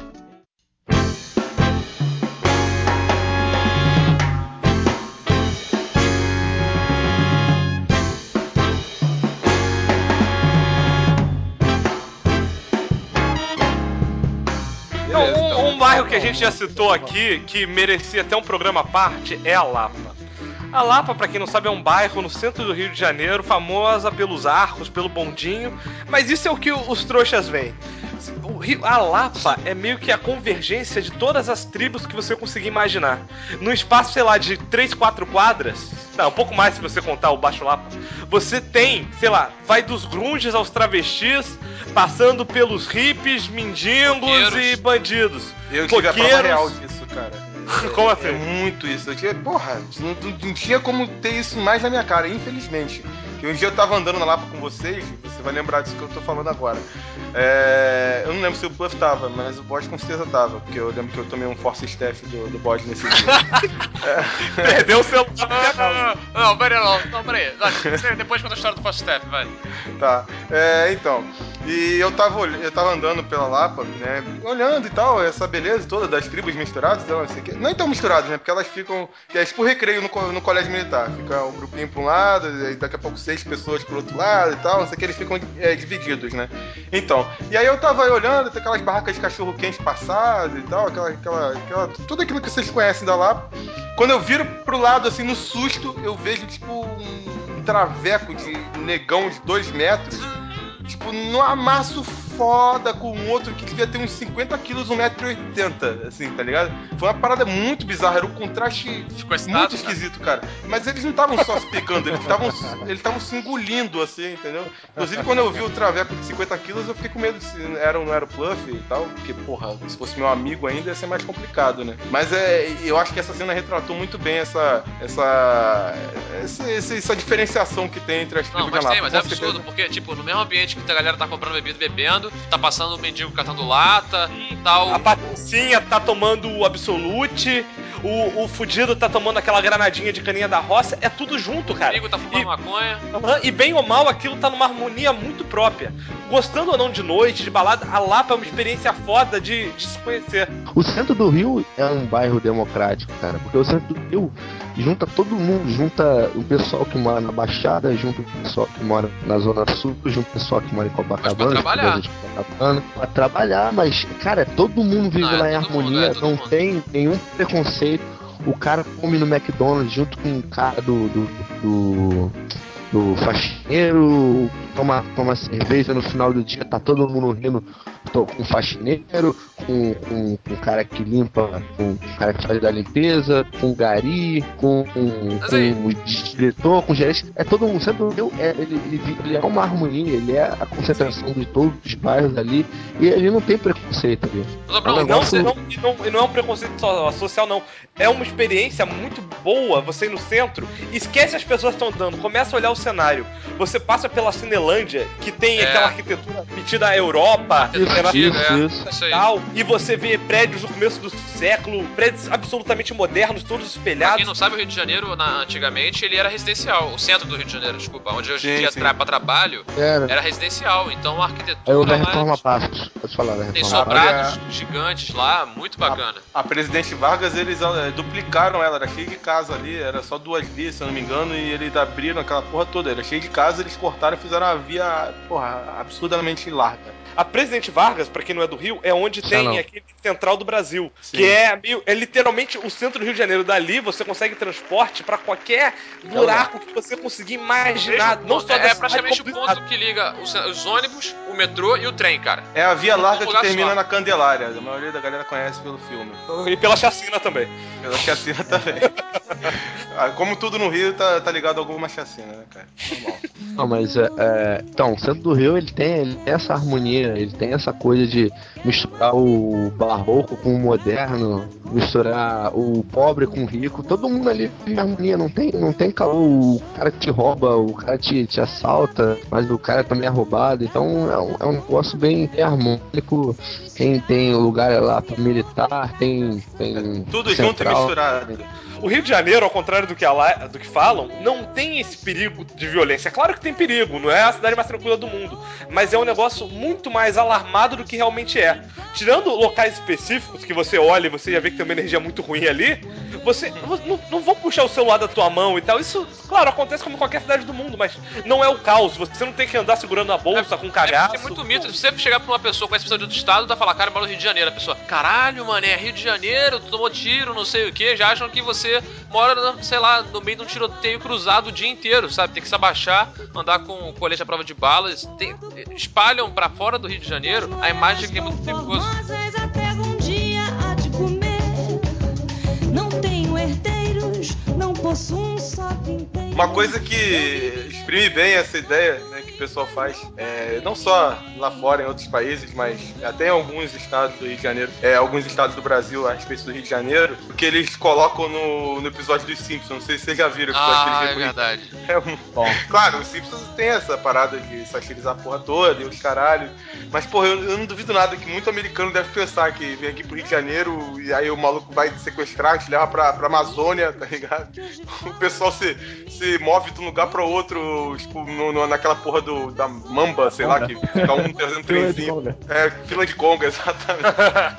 Então, um bairro que a gente já citou aqui, que merecia até um programa à parte, é a Lapa. A Lapa, pra quem não sabe, é um bairro no centro do Rio de Janeiro, famosa pelos arcos, pelo bondinho, mas isso é o que os trouxas veem. A Lapa é meio que a convergência de todas as tribos que você conseguir imaginar. Num espaço, sei lá, de 3, 4 quadras, não, um pouco mais se você contar o Baixo Lapa, você tem, sei lá, vai dos grunges aos travestis, passando pelos hippies, mendigos Roqueiros. e bandidos. Eu tive a prova Roqueiros. real disso, cara. Como assim? É muito isso. Eu tinha, não tinha como ter isso mais na minha cara, infelizmente. Que um dia eu tava andando na Lapa com vocês, você vai lembrar disso que eu tô falando agora. Eu não lembro se o Puff tava, mas o bode com certeza tava, porque eu lembro que eu tomei um force staff do bode nesse dia. Perdeu o celular. Não, peraí. Depois conta a história do Fast Step, vai. Tá, então. E eu tava andando pela Lapa, né? Olhando e tal, essa beleza toda das tribos misturadas, então, assim, não tão misturadas, né? Porque elas ficam. É tipo recreio no colégio militar. Fica um grupinho pra um lado, e daqui a pouco 6 pessoas pro outro lado e tal, não sei o que, eles ficam divididos, né? Então, e aí eu tava olhando, tem aquelas barracas de cachorro quente passado e tal, tudo aquilo que vocês conhecem da Lapa. Quando eu viro pro lado, assim, no susto, eu vejo, tipo, um traveco de negão de 2 metros, tipo, num amasso foda com um outro que devia ter uns 50 quilos, 1,80 m, assim, tá ligado? Foi uma parada muito bizarra, era um contraste muito esquisito, cara. Mas eles não estavam só se pegando, eles estavam se engolindo, assim, entendeu? Inclusive, quando eu vi o traveco de 50 quilos, eu fiquei com medo se era ou não era o Pluff e tal, porque, porra, se fosse meu amigo ainda ia ser mais complicado, né? Mas eu acho que essa cena retratou muito bem essa diferenciação que tem entre as tribos de Anápolis. Mas é absurdo, porque, tipo, no mesmo ambiente que a galera tá comprando bebida e bebendo, tá passando o mendigo catando lata e tal. A Patricinha tá tomando o Absolute, o fudido tá tomando aquela granadinha de caninha da roça, é tudo junto, cara. O amigo tá fumando maconha. E bem ou mal, aquilo tá numa harmonia muito própria. Gostando ou não de noite, de balada, a Lapa é uma experiência foda de se conhecer. O centro do Rio é um bairro democrático, cara, porque o centro do Rio junta todo mundo, junta o pessoal que mora na Baixada, junta o pessoal que mora na Zona Sul, junta o pessoal que mora em Copacabana, pra trabalhar, mas, cara, todo mundo vive lá em harmonia, não tem nenhum preconceito. o cara come no McDonald's junto com o cara do faxineiro, toma cerveja no final do dia, tá todo mundo rindo com o faxineiro, com o cara que limpa, com o cara que faz da limpeza, com o gari, com o diretor, com o gerente. É todo mundo, sempre ele é uma harmonia, ele é a concentração de todos os bairros ali, e ele não tem preconceito ali. E não é um preconceito social, não. É uma experiência muito boa você ir no centro, esquece as pessoas que estão andando, começa a olhar o cenário. Você passa pela Cinelândia, que tem aquela arquitetura metida à Europa, isso. E você vê prédios do começo do século, prédios absolutamente modernos, todos espelhados. Pra quem não sabe, o Rio de Janeiro, antigamente, ele era residencial. O centro do Rio de Janeiro, desculpa, onde hoje em dia pra trabalho, era residencial. Então a arquitetura aí houve a Reforma Passos, pode falar, né? Tem sobrados gigantes lá, muito bacana. A Presidente Vargas, eles duplicaram ela, era cheio de casa ali, era só 2 vias, se eu não me engano, e eles abriram aquela porra toda, era cheio de casa, eles cortaram e fizeram uma via, absurdamente larga. A Presidente Vargas, pra quem não é do Rio, é onde tem aquele Central do Brasil, que é literalmente o centro do Rio de Janeiro. Dali você consegue transporte pra qualquer buraco que você conseguir imaginar. Não só é praticamente o ponto que liga os ônibus, o metrô e o trem, cara. É a via larga que termina na Candelária. A maioria da galera conhece pelo filme. E pela chacina também. Pela chacina também. Como tudo no Rio, tá ligado a alguma chacina, né, cara? Normal. Não, mas então, o centro do Rio ele tem essa harmonia, ele tem essa coisa de misturar o barroco com o moderno, misturar o pobre com o rico, todo mundo ali tem harmonia, não tem caô, o cara te rouba, o cara te assalta, mas o cara também é roubado, então é um negócio bem harmônico. Tem lugar lá para militar, tem tudo junto e misturado. O Rio de Janeiro, ao contrário do que falam, não tem esse perigo de violência. É claro que tem perigo, não é a cidade mais tranquila do mundo, mas é um negócio muito mais alarmado do que realmente é. Tirando locais específicos que você olha e você já vê que tem uma energia muito ruim ali, você não vão puxar o celular da tua mão e tal. Isso, claro, acontece como em qualquer cidade do mundo, mas não é o caos. Você não tem que andar segurando a bolsa com cagaço. É muito mito. Se você chegar pra uma pessoa com essa pessoa de outro estado, dá falar, cara, mora no Rio de Janeiro. A pessoa, caralho, mano, é Rio de Janeiro, tu tomou tiro, não sei o que, já acham que você mora, sei lá, no meio de um tiroteio cruzado o dia inteiro, sabe? Tem que se abaixar, andar com colete à prova de balas. Espalham pra fora do Rio de Janeiro a imagem de que é muito perigoso. Uma coisa que exprime bem essa ideia, né, que o pessoal faz, não só lá fora, em outros países, mas até em alguns estados do Rio de Janeiro, alguns estados do Brasil a respeito do Rio de Janeiro, que eles colocam no episódio dos Simpsons. Não sei se vocês já viram o episódio que eles verdade. Bom. Claro, os Simpsons tem essa parada de satirizar a porra toda e os caralho, mas, porra, eu não duvido nada que muito americano deve pensar que vem aqui pro Rio de Janeiro e aí o maluco vai te sequestrar, te leva pra Amazônia, tá ligado? O pessoal se move de um lugar pra outro, tipo, naquela porra da Mamba, sei lá, que fica um trazendo trenzinho. Fila de Conga, exatamente.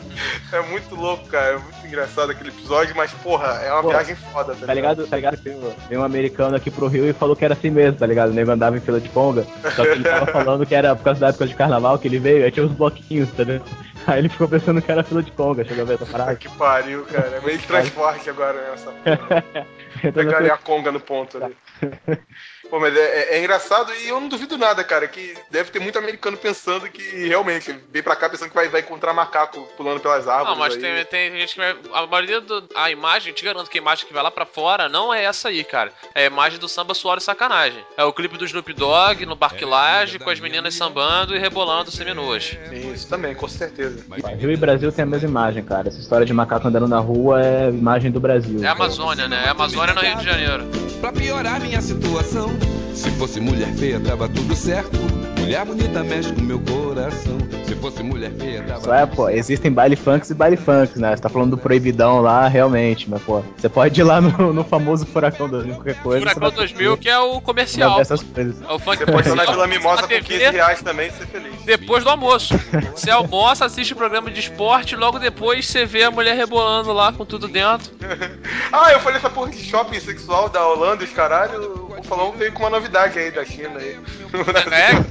É muito louco, cara. É muito engraçado aquele episódio, mas, porra, é uma viagem foda, tá ligado? Tá ligado que veio um americano aqui pro Rio e falou que era assim mesmo, tá ligado? O nego andava em fila de Conga, só que ele tava falando que era por causa da época de carnaval que ele veio, aí tinha uns bloquinhos, tá ligado? Aí ele ficou pensando que era fila de Conga, chegou a ver essa parada? Que pariu, cara. É meio de transporte agora, essa porra. Pegaria a Conga no ponto ali. Pô, mas é engraçado e eu não duvido nada, cara, que deve ter muito americano pensando que realmente vem pra cá pensando que vai encontrar macaco pulando pelas árvores. Não, mas tem gente que vai. A maioria a imagem, te garanto que a imagem que vai lá pra fora não é essa aí, cara. É a imagem do samba suor e sacanagem. É o clipe do Snoop Dogg no Barquilage com as meninas sambando e rebolando seminuas. Isso também, com certeza. Rio e Brasil tem a mesma imagem, cara. Essa história de macaco andando na rua é imagem do Brasil. É a Amazônia, né? É a Amazônia no Rio de Janeiro. Pra piorar minha situação, se fosse mulher feia, tava tudo certo. Mulher bonita mexe com meu coração. Se fosse mulher feia, tava só pô, existem baile funks e baile funks, né? Você tá falando do proibidão lá, realmente, mas, pô, você pode ir lá no famoso Furacão 2000, qualquer coisa. Furacão 2000, que é o comercial. Essas coisas. É o funk você pode ir na Vila Mimosa com com 15 reais também e ser feliz. Depois do almoço. Você almoça, assiste o programa de esporte, logo depois você vê a mulher rebolando lá com tudo dentro. Eu falei essa porra de shopping sexual da Holanda e os caralho. O Falão veio com uma novidade aí da China aí.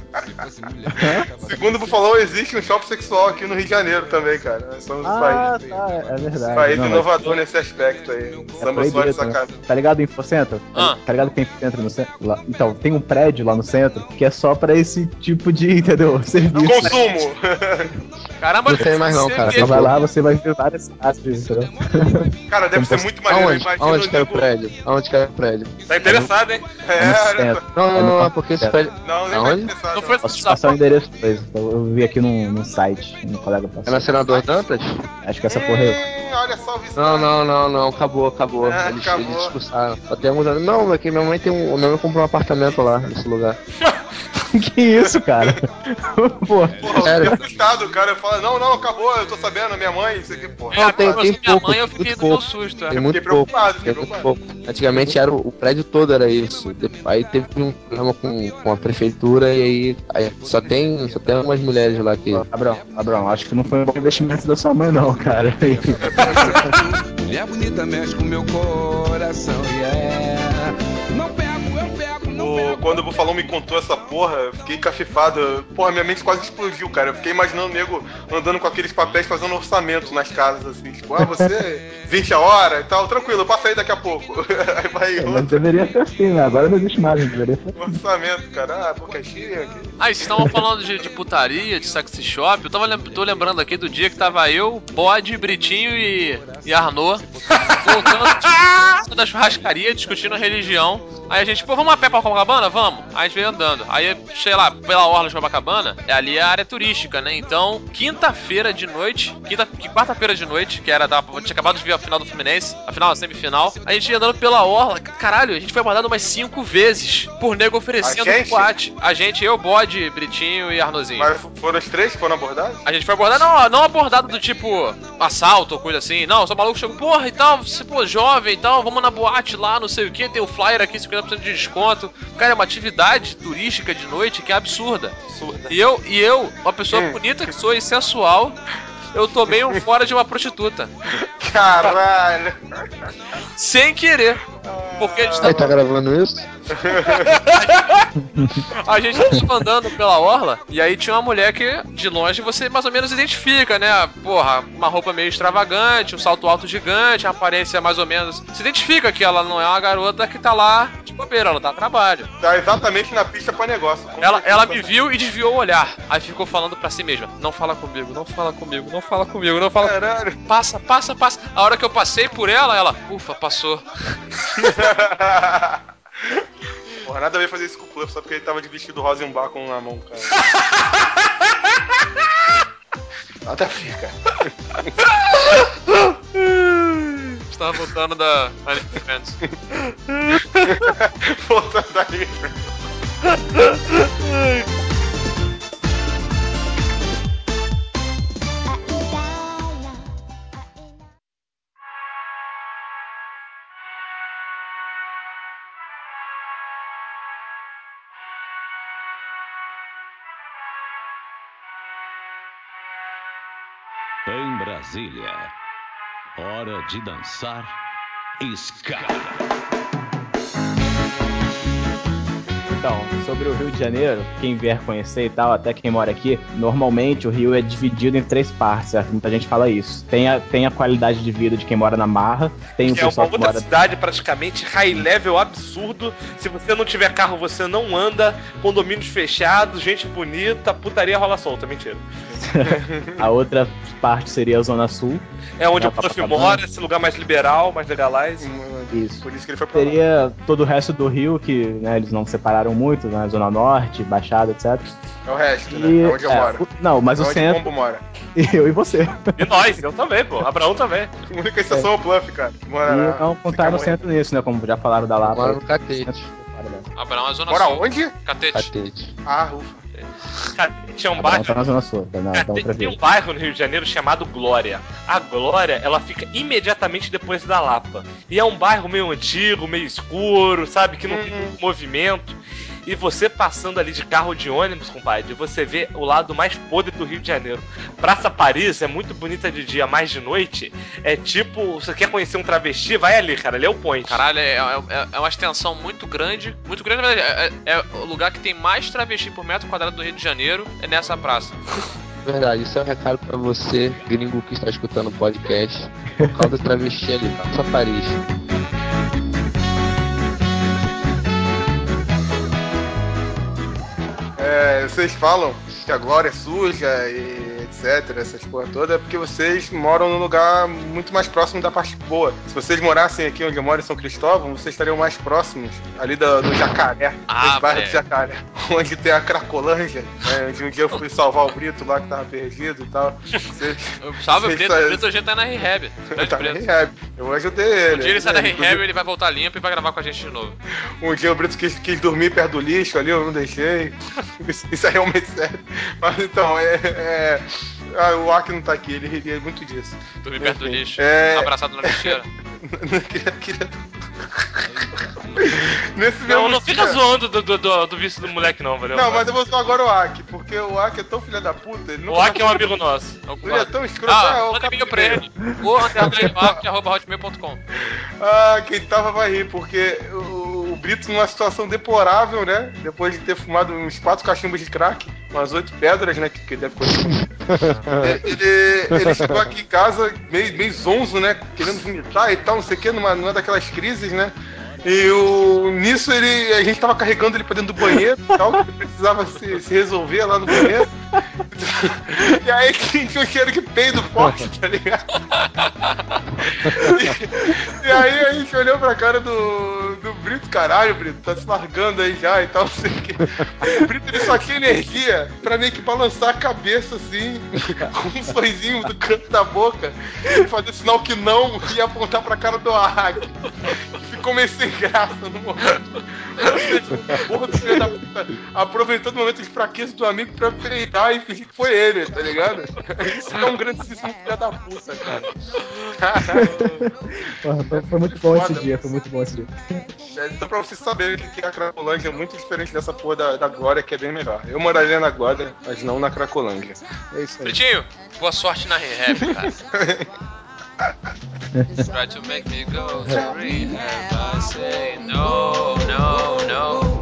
Segundo o Bufalão, existe um shopping sexual aqui no Rio de Janeiro também, cara. Nós somos um país. Tá, é verdade. País Não, inovador nesse aspecto aí. Samba só de proibido, né? sacanagem. Tá ligado o Infocentro? Tá ligado que tem Infocentro no centro? Lá- Então, tem um prédio lá no centro que é só pra esse tipo de, entendeu? Serviço. Consumo! Caramba, Não tem mais não, cara. Você vai lá, você vai ver várias classes, entendeu? Cara, deve ser muito maneiro. Aonde? Imagina Aonde que era o nego- prédio? Aonde que era o prédio? Tá interessado, hein? É no olha centro. só. Não, porque esse prédio... Não, nem Aonde? vai pensar. não foi Posso te passar o endereço depois. Eu vi aqui num site, um colega É na passou. Senador Dantas? Acho que essa porra aí. Olha só o Vicente. Não, acabou. Ah, Eles acabou. expulsaram. Só tem alguns anos. Não, é que minha mãe tem um. Minha mãe comprou um apartamento lá, nesse lugar. Que isso, cara? Pô, Porra, Sério? eu fiquei assustado, o cara fala, não, acabou, eu tô sabendo, minha mãe, isso aqui, porra. Não, tem minha pouco, mãe, eu fiquei muito no pouco. susto. Tem muito Fiquei pouco. preocupado, Tem muito pouco. Antigamente era o prédio todo era isso. Aí teve um problema com a prefeitura e aí só tem umas mulheres lá que. Abrão, acho que não foi um bom investimento da sua mãe, não, cara. Mulher bonita mexe com meu coração, yeah. Não pego, eu pego, não pego. Quando o Bufalão me contou essa porra, eu fiquei cafifado. Porra, minha mente quase explodiu, cara. Eu fiquei imaginando o nego andando com aqueles papéis fazendo orçamento nas casas, assim. Tipo, você 20 a hora e tal. Tranquilo, eu passo aí daqui a pouco. Aí vai Mas outro deveria ser assim, né? Agora não existe mais, deveria ser assim. orçamento, cara. Ah, boca cheia aqui. Ah, e vocês estavam falando de putaria, de sexy shop. Eu tô lembrando aqui do dia que tava eu, Bode, Britinho e Arnaud voltando da churrascaria, discutindo a religião. Aí a gente, pô, vamos a pé pra Copacabana? Vamos. Aí a gente veio andando. Aí, sei lá, pela orla de Copacabana, ali é a área turística, né? Então, quarta-feira de noite, que era tinha acabado de ver a final do Fluminense, a semifinal, a gente ia andando pela orla. Caralho, a gente foi abordado umas 5 vezes por nego oferecendo A gente? boate. A gente, eu, Bode, Britinho e Arnozinho. Mas foram os três que foram abordados? A gente foi abordado, não abordado do tipo assalto ou coisa assim, não, só o maluco chegou, porra e tal, você, pô, jovem e tal, vamos na boate lá, não sei o que, tem o flyer aqui, 50% de desconto. Cara, é uma atividade turística de noite que é absurda. E eu, uma pessoa bonita que sou e sensual, eu tomei um fora de uma prostituta. Caralho! Sem querer. Porque a gente Aí tá gravando isso? A gente tava andando pela orla e aí tinha uma mulher que de longe você mais ou menos identifica, né? Porra, uma roupa meio extravagante, um salto alto gigante, a aparência mais ou menos. Se identifica que ela não é uma garota que tá lá de bobeira, ela tá a trabalho. Tá exatamente na pista pra negócio. Ela me viu e desviou o olhar. Aí ficou falando pra si mesma: não fala comigo, não fala comigo, não fala comigo, não fala. Caralho! Passa. A hora que eu passei por ela, ufa, passou. Porra, nada a ver fazer isso com o Pluff, só porque ele tava de vestido rosa e um báculo na mão, cara. Nada a ver, cara. Estava voltando da OnlyFans. Voltando daí. Em Brasília, hora de dançar ska. Então, sobre o Rio de Janeiro, quem vier conhecer e tal, até quem mora aqui, normalmente o Rio é dividido em 3 partes, certo? Muita gente fala isso. Tem a qualidade de vida de quem mora na Marra, tem o Que é uma pessoal que outra mora... cidade praticamente high level absurdo. Se você não tiver carro, você não anda. Condomínios fechados, gente bonita, putaria rola solta. Mentira. A outra parte seria a Zona Sul. É onde Na o Puff Copacabana. mora, esse lugar mais liberal, mais legalize. Isso. Por isso que ele foi pra lá. Teria todo o resto do Rio, que né, eles não separaram muito, né? Zona Norte, Baixada, etc. É o resto, né? E, É onde eu moro. Não, mas É o onde o centro, Pombo mora. eu e você. E nós, eu também, pô. Abraão também. A única exceção é o Pluff, cara. Mora lá, E não fica contar no morrendo. centro nisso, né? Como já falaram da Lapa. Mora no Catete. Abraão, a zona Mora sul. onde? Catete. Catete. Ah, ufa. Tinha um Não bairro. tá na Zona Sul, tá? Não, então Tem tranquilo. um bairro no Rio de Janeiro chamado Glória. A Glória, ela fica imediatamente depois da Lapa. E é um bairro meio antigo, meio escuro, sabe? Que não tem muito movimento. E você passando ali de carro de ônibus, compadre, você vê o lado mais podre do Rio de Janeiro. Praça Paris é muito bonita de dia, mas de noite é tipo, você quer conhecer um travesti, vai ali, cara, ali é o point. Caralho, é uma extensão muito grande, na verdade, é o lugar que tem mais travesti por metro quadrado do Rio de Janeiro, é nessa praça. Verdade, isso é um recado pra você, gringo que está escutando o podcast. Por causa do travesti ali, Praça Paris. Vocês falam que a Glória é suja e etc, essas porra toda, é porque vocês moram num lugar muito mais próximo da parte boa. Se vocês morassem aqui onde eu moro, em São Cristóvão, vocês estariam mais próximos ali do Jacaré, dos bairros do Jacaré, onde tem a Cracolândia, né, onde um dia eu fui salvar o Brito lá que tava perdido e tal. Salve o Brito hoje tá na rehab. Tá na rehab. Eu ajudei ele. Um dia ele sai da rehab, ele vai voltar limpo e vai gravar com a gente de novo. Um dia o Brito quis dormir perto do lixo ali, eu não deixei. Isso é realmente sério. Mas então, o Aki não tá aqui, ele ria muito disso. Dormir perto do lixo, abraçado na lixeira. Não fica zoando do vício do moleque não, valeu? Não, mas eu vou zoar agora o Aki, porque o Aki é tão filho da puta. O Aki é um amigo nosso. Ele é tão escroto. Manda amiga pra ele. @hotmail.com. Quem tava vai rir, porque o Brito numa situação deplorável, né? Depois de ter fumado uns 4 cachimbos de crack, umas 8 pedras, né? Que deve conhecer. Ele chegou aqui em casa meio zonzo, né? Querendo vomitar e tal, não sei o que, numa daquelas crises, né? E nisso a gente tava carregando ele pra dentro do banheiro e tal, que ele precisava se resolver lá no banheiro. E aí tinha um cheiro de peido forte, tá ligado? E aí a gente olhou pra cara do Brito, caralho, Brito, tá se largando aí já e tal, não sei o que. O Brito ele só tinha energia pra meio que balançar a cabeça assim, com um sorrisinho do canto da boca, e fazer sinal que não e apontar pra cara do Arrak. Ficou meio sem graça no momento. Porra do filho da puta, aproveitando o momento de fraqueza do amigo pra peidar e fingir que foi ele, tá ligado? Isso é um grandíssimo filho da puta, cara. Foi muito bom esse dia, foi muito bom esse dia. Então pra vocês saberem que a Cracolândia é muito diferente dessa porra da Glória, que é bem melhor. Eu moraria na Glória, mas não na Cracolândia. É isso aí. Britinho, boa sorte na rehab, cara. Try to make me go to rehab. I say no, no, no.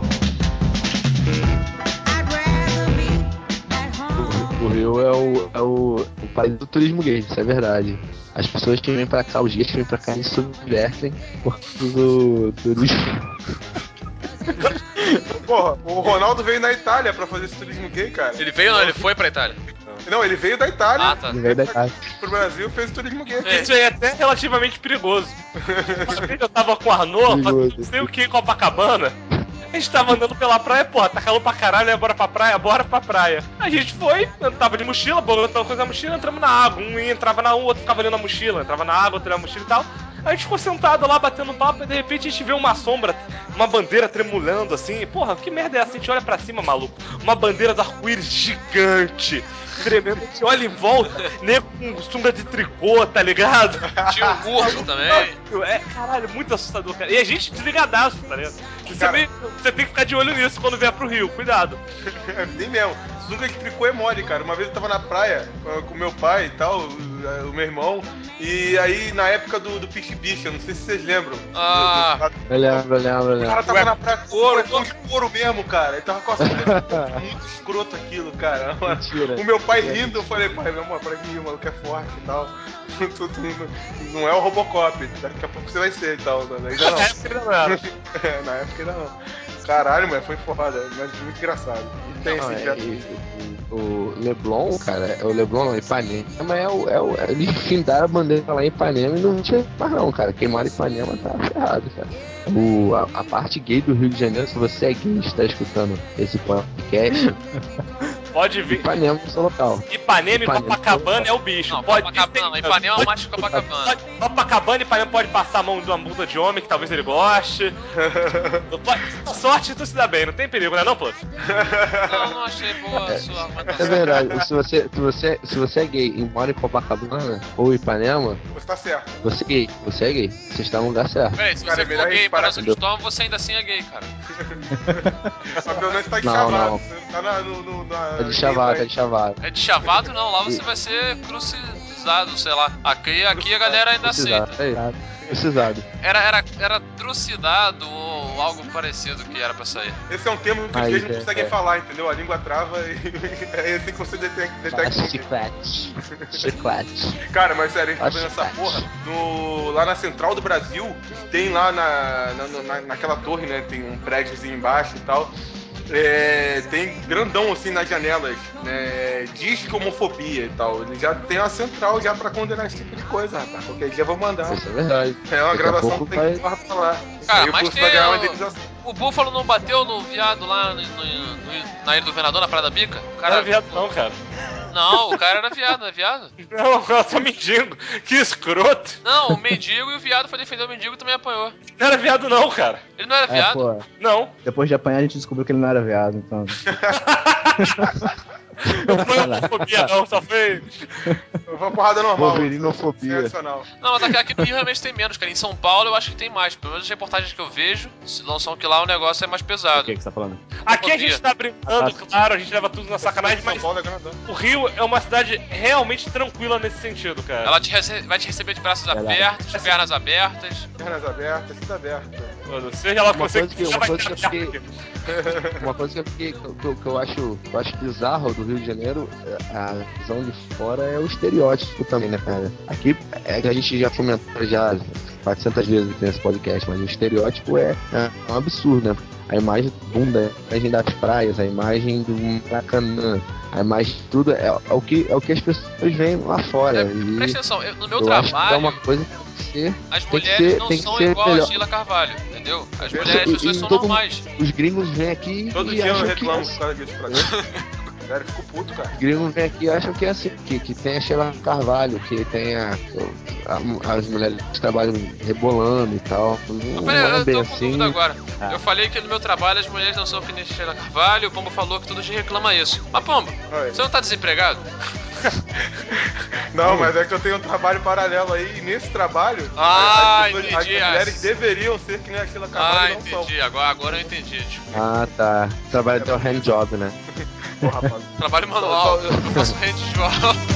O Rio é o país do turismo gay, isso é verdade. As pessoas que vêm pra cá, os gays que vêm pra cá, eles subvertem por causa do turismo. Porra, o Ronaldo veio na Itália pra fazer esse turismo gay, cara. Ele veio ou não? Ele foi pra Itália? Não, ele veio da Itália. Tá. Ele veio da Itália. Pro Brasil, fez turismo gay. Isso aí é até relativamente perigoso. Uma vez eu tava com o Arnaud, fazendo não sei o que em Copacabana. A gente tava andando pela praia, porra, tá calor pra caralho, bora pra praia. A gente foi, tava de mochila, botando coisa na mochila, entramos na água. Um entrava na outro ficava ali na mochila, entrava na água, outro na mochila e tal. A gente ficou sentado lá, batendo papo, e de repente a gente vê uma sombra, uma bandeira tremulando assim. Porra, que merda é essa? A gente olha pra cima, maluco. Uma bandeira do arco-íris gigante, tremendo. A gente olha em volta, nego com sunga de tricô, tá ligado? Tinha um urso também. Caralho, muito assustador, cara. E a gente desligadaço, tá ligado? Você tem que ficar de olho nisso quando vier pro Rio, cuidado. Nem mesmo. Sunga de tricô é mole, cara. Uma vez eu tava na praia com meu pai e tal, o meu irmão, e aí na época do Piche Bicha, não sei se vocês lembram. Eu lembro. O cara tava na praia com de couro mesmo, cara. Ele tava com a sunga muito escroto aquilo, cara. Mentira. O meu pai rindo, eu falei, pai, meu amor, pra mim, o maluco é forte e tal. Não é o Robocop, daqui a pouco você vai ser e tal. Ainda não. Na época ainda não era. Na época ainda não. Caralho, mas foi foda, mas muito engraçado. E tem o Leblon, cara, o Leblon não, Ipanema eles findaram a bandeira lá em Ipanema e não tinha mais não, cara. Quem mora em Ipanema tá ferrado, cara. A parte gay do Rio de Janeiro, se você é gay e está escutando esse podcast, Pode vir. Ipanema é o seu local. Ipanema e Copacabana é o bicho. Não, Pode Copacabana, não. Ipanema é mais que Copacabana. Copacabana e Ipanema pode passar a mão de uma bunda de homem, que talvez ele goste. Sorte tu se dá bem, não tem perigo, né não, pô? Não achei boa a sua É argumentação. verdade, se você é gay e mora em Copacabana ou Ipanema, Você tá certo. você é gay. Você é gay. Você está no lugar certo. Peraí, se Cara, você é melhor for a gay gente para parar São Cristóvão, você ainda assim é gay, cara. Mas pelo menos tá de Não, chavado. não. Você tá na É de chavado, é de chavado. É de chavado não, lá você vai ser crucificado, sei lá. Aqui a galera ainda aceita. Precisado. Era trucidado ou algo parecido que era pra sair. Esse é um termo que os gays não conseguem falar, entendeu? A língua trava e é esse que você detecta. Chiclete. Chiclete. Cara, mas sério, a gente tá vendo Acho essa porra lá na central do Brasil, tem lá naquela torre, né? Tem um prédiozinho embaixo e tal. Tem grandão assim nas janelas, né? Diz que homofobia e tal. Ele já tem uma central já pra condenar esse tipo de coisa, rapaz. Qualquer dia eu vou mandar. Isso é verdade. É uma Daqui a gravação pouco que tem que falar pra lá. Cara, Aí o mas Pulso tem vai ganhar uma indenização. o Búfalo não bateu no viado lá na Ilha do Governador, na Praia da Bica? O Não cara... era viado não, cara. Não, o cara era viado, não é viado? Não, eu sou mendigo. Que escroto. Não, o mendigo e o viado foi defender o mendigo e também apanhou. Não era viado não, cara. Ele não era viado? Pô, Não. depois de apanhar a gente descobriu que ele não era viado, então. Não foi homofobia não, só foi... Foi uma porrada normal. Wolverinofobia. Adicional. Não, mas aqui no Rio realmente tem menos, cara. Em São Paulo eu acho que tem mais. Pelo menos as reportagens que eu vejo, não são que lá o negócio é mais O pesado. que você tá falando? Aqui a gente tá brincando, claro, a gente leva tudo na sacanagem, São mas Paulo é grandão. o Rio é uma cidade realmente tranquila nesse sentido, cara. Ela vai te receber de braços Verdade. abertos, de pernas abertas. Pernas abertas, tudo aberto. Seja lá o que Uma você coisa que eu fiquei, que eu acho bizarro do Rio de Janeiro, a visão de fora é o estereótipo também, né, cara? Aqui é que a gente já comentou já 400 vezes aqui nesse podcast, mas o estereótipo é um absurdo, né? A imagem do bunda, a imagem das praias, a imagem do Maracanã, a imagem de tudo é o que as pessoas veem lá fora. Presta atenção, no meu eu acho que trabalho, é uma coisa que tem que ser. as tem que mulheres ser- não tem que são ser igual a melhor. Sheila Carvalho, entendeu? As E- mulheres, as pessoas e são todo normais. Os gringos vêm aqui Todo e dia eu acham reclamo que por causa disso pra mim. Sério, eu fico puto, cara. os gringos vêm aqui e acham que é assim, que tem a Sheila Carvalho, que tem as mulheres que trabalham rebolando e tal. Não Peraí, é eu bem tô com assim. dúvida agora. Eu falei que no meu trabalho as mulheres não são que nem Sheila Carvalho, o Pombo falou que todo dia reclama isso. Mas Pombo, Oi. você não tá desempregado? Não, mas é que eu tenho um trabalho paralelo aí, e nesse trabalho, Ah, as entendi. mulheres deveriam ser que nem a Sheila Carvalho não são. Entendi. Agora eu entendi. Tipo, Ah, tá. Trabalha até o handjob, né? Pô, rapaz. trabalho manual, eu faço rede visual.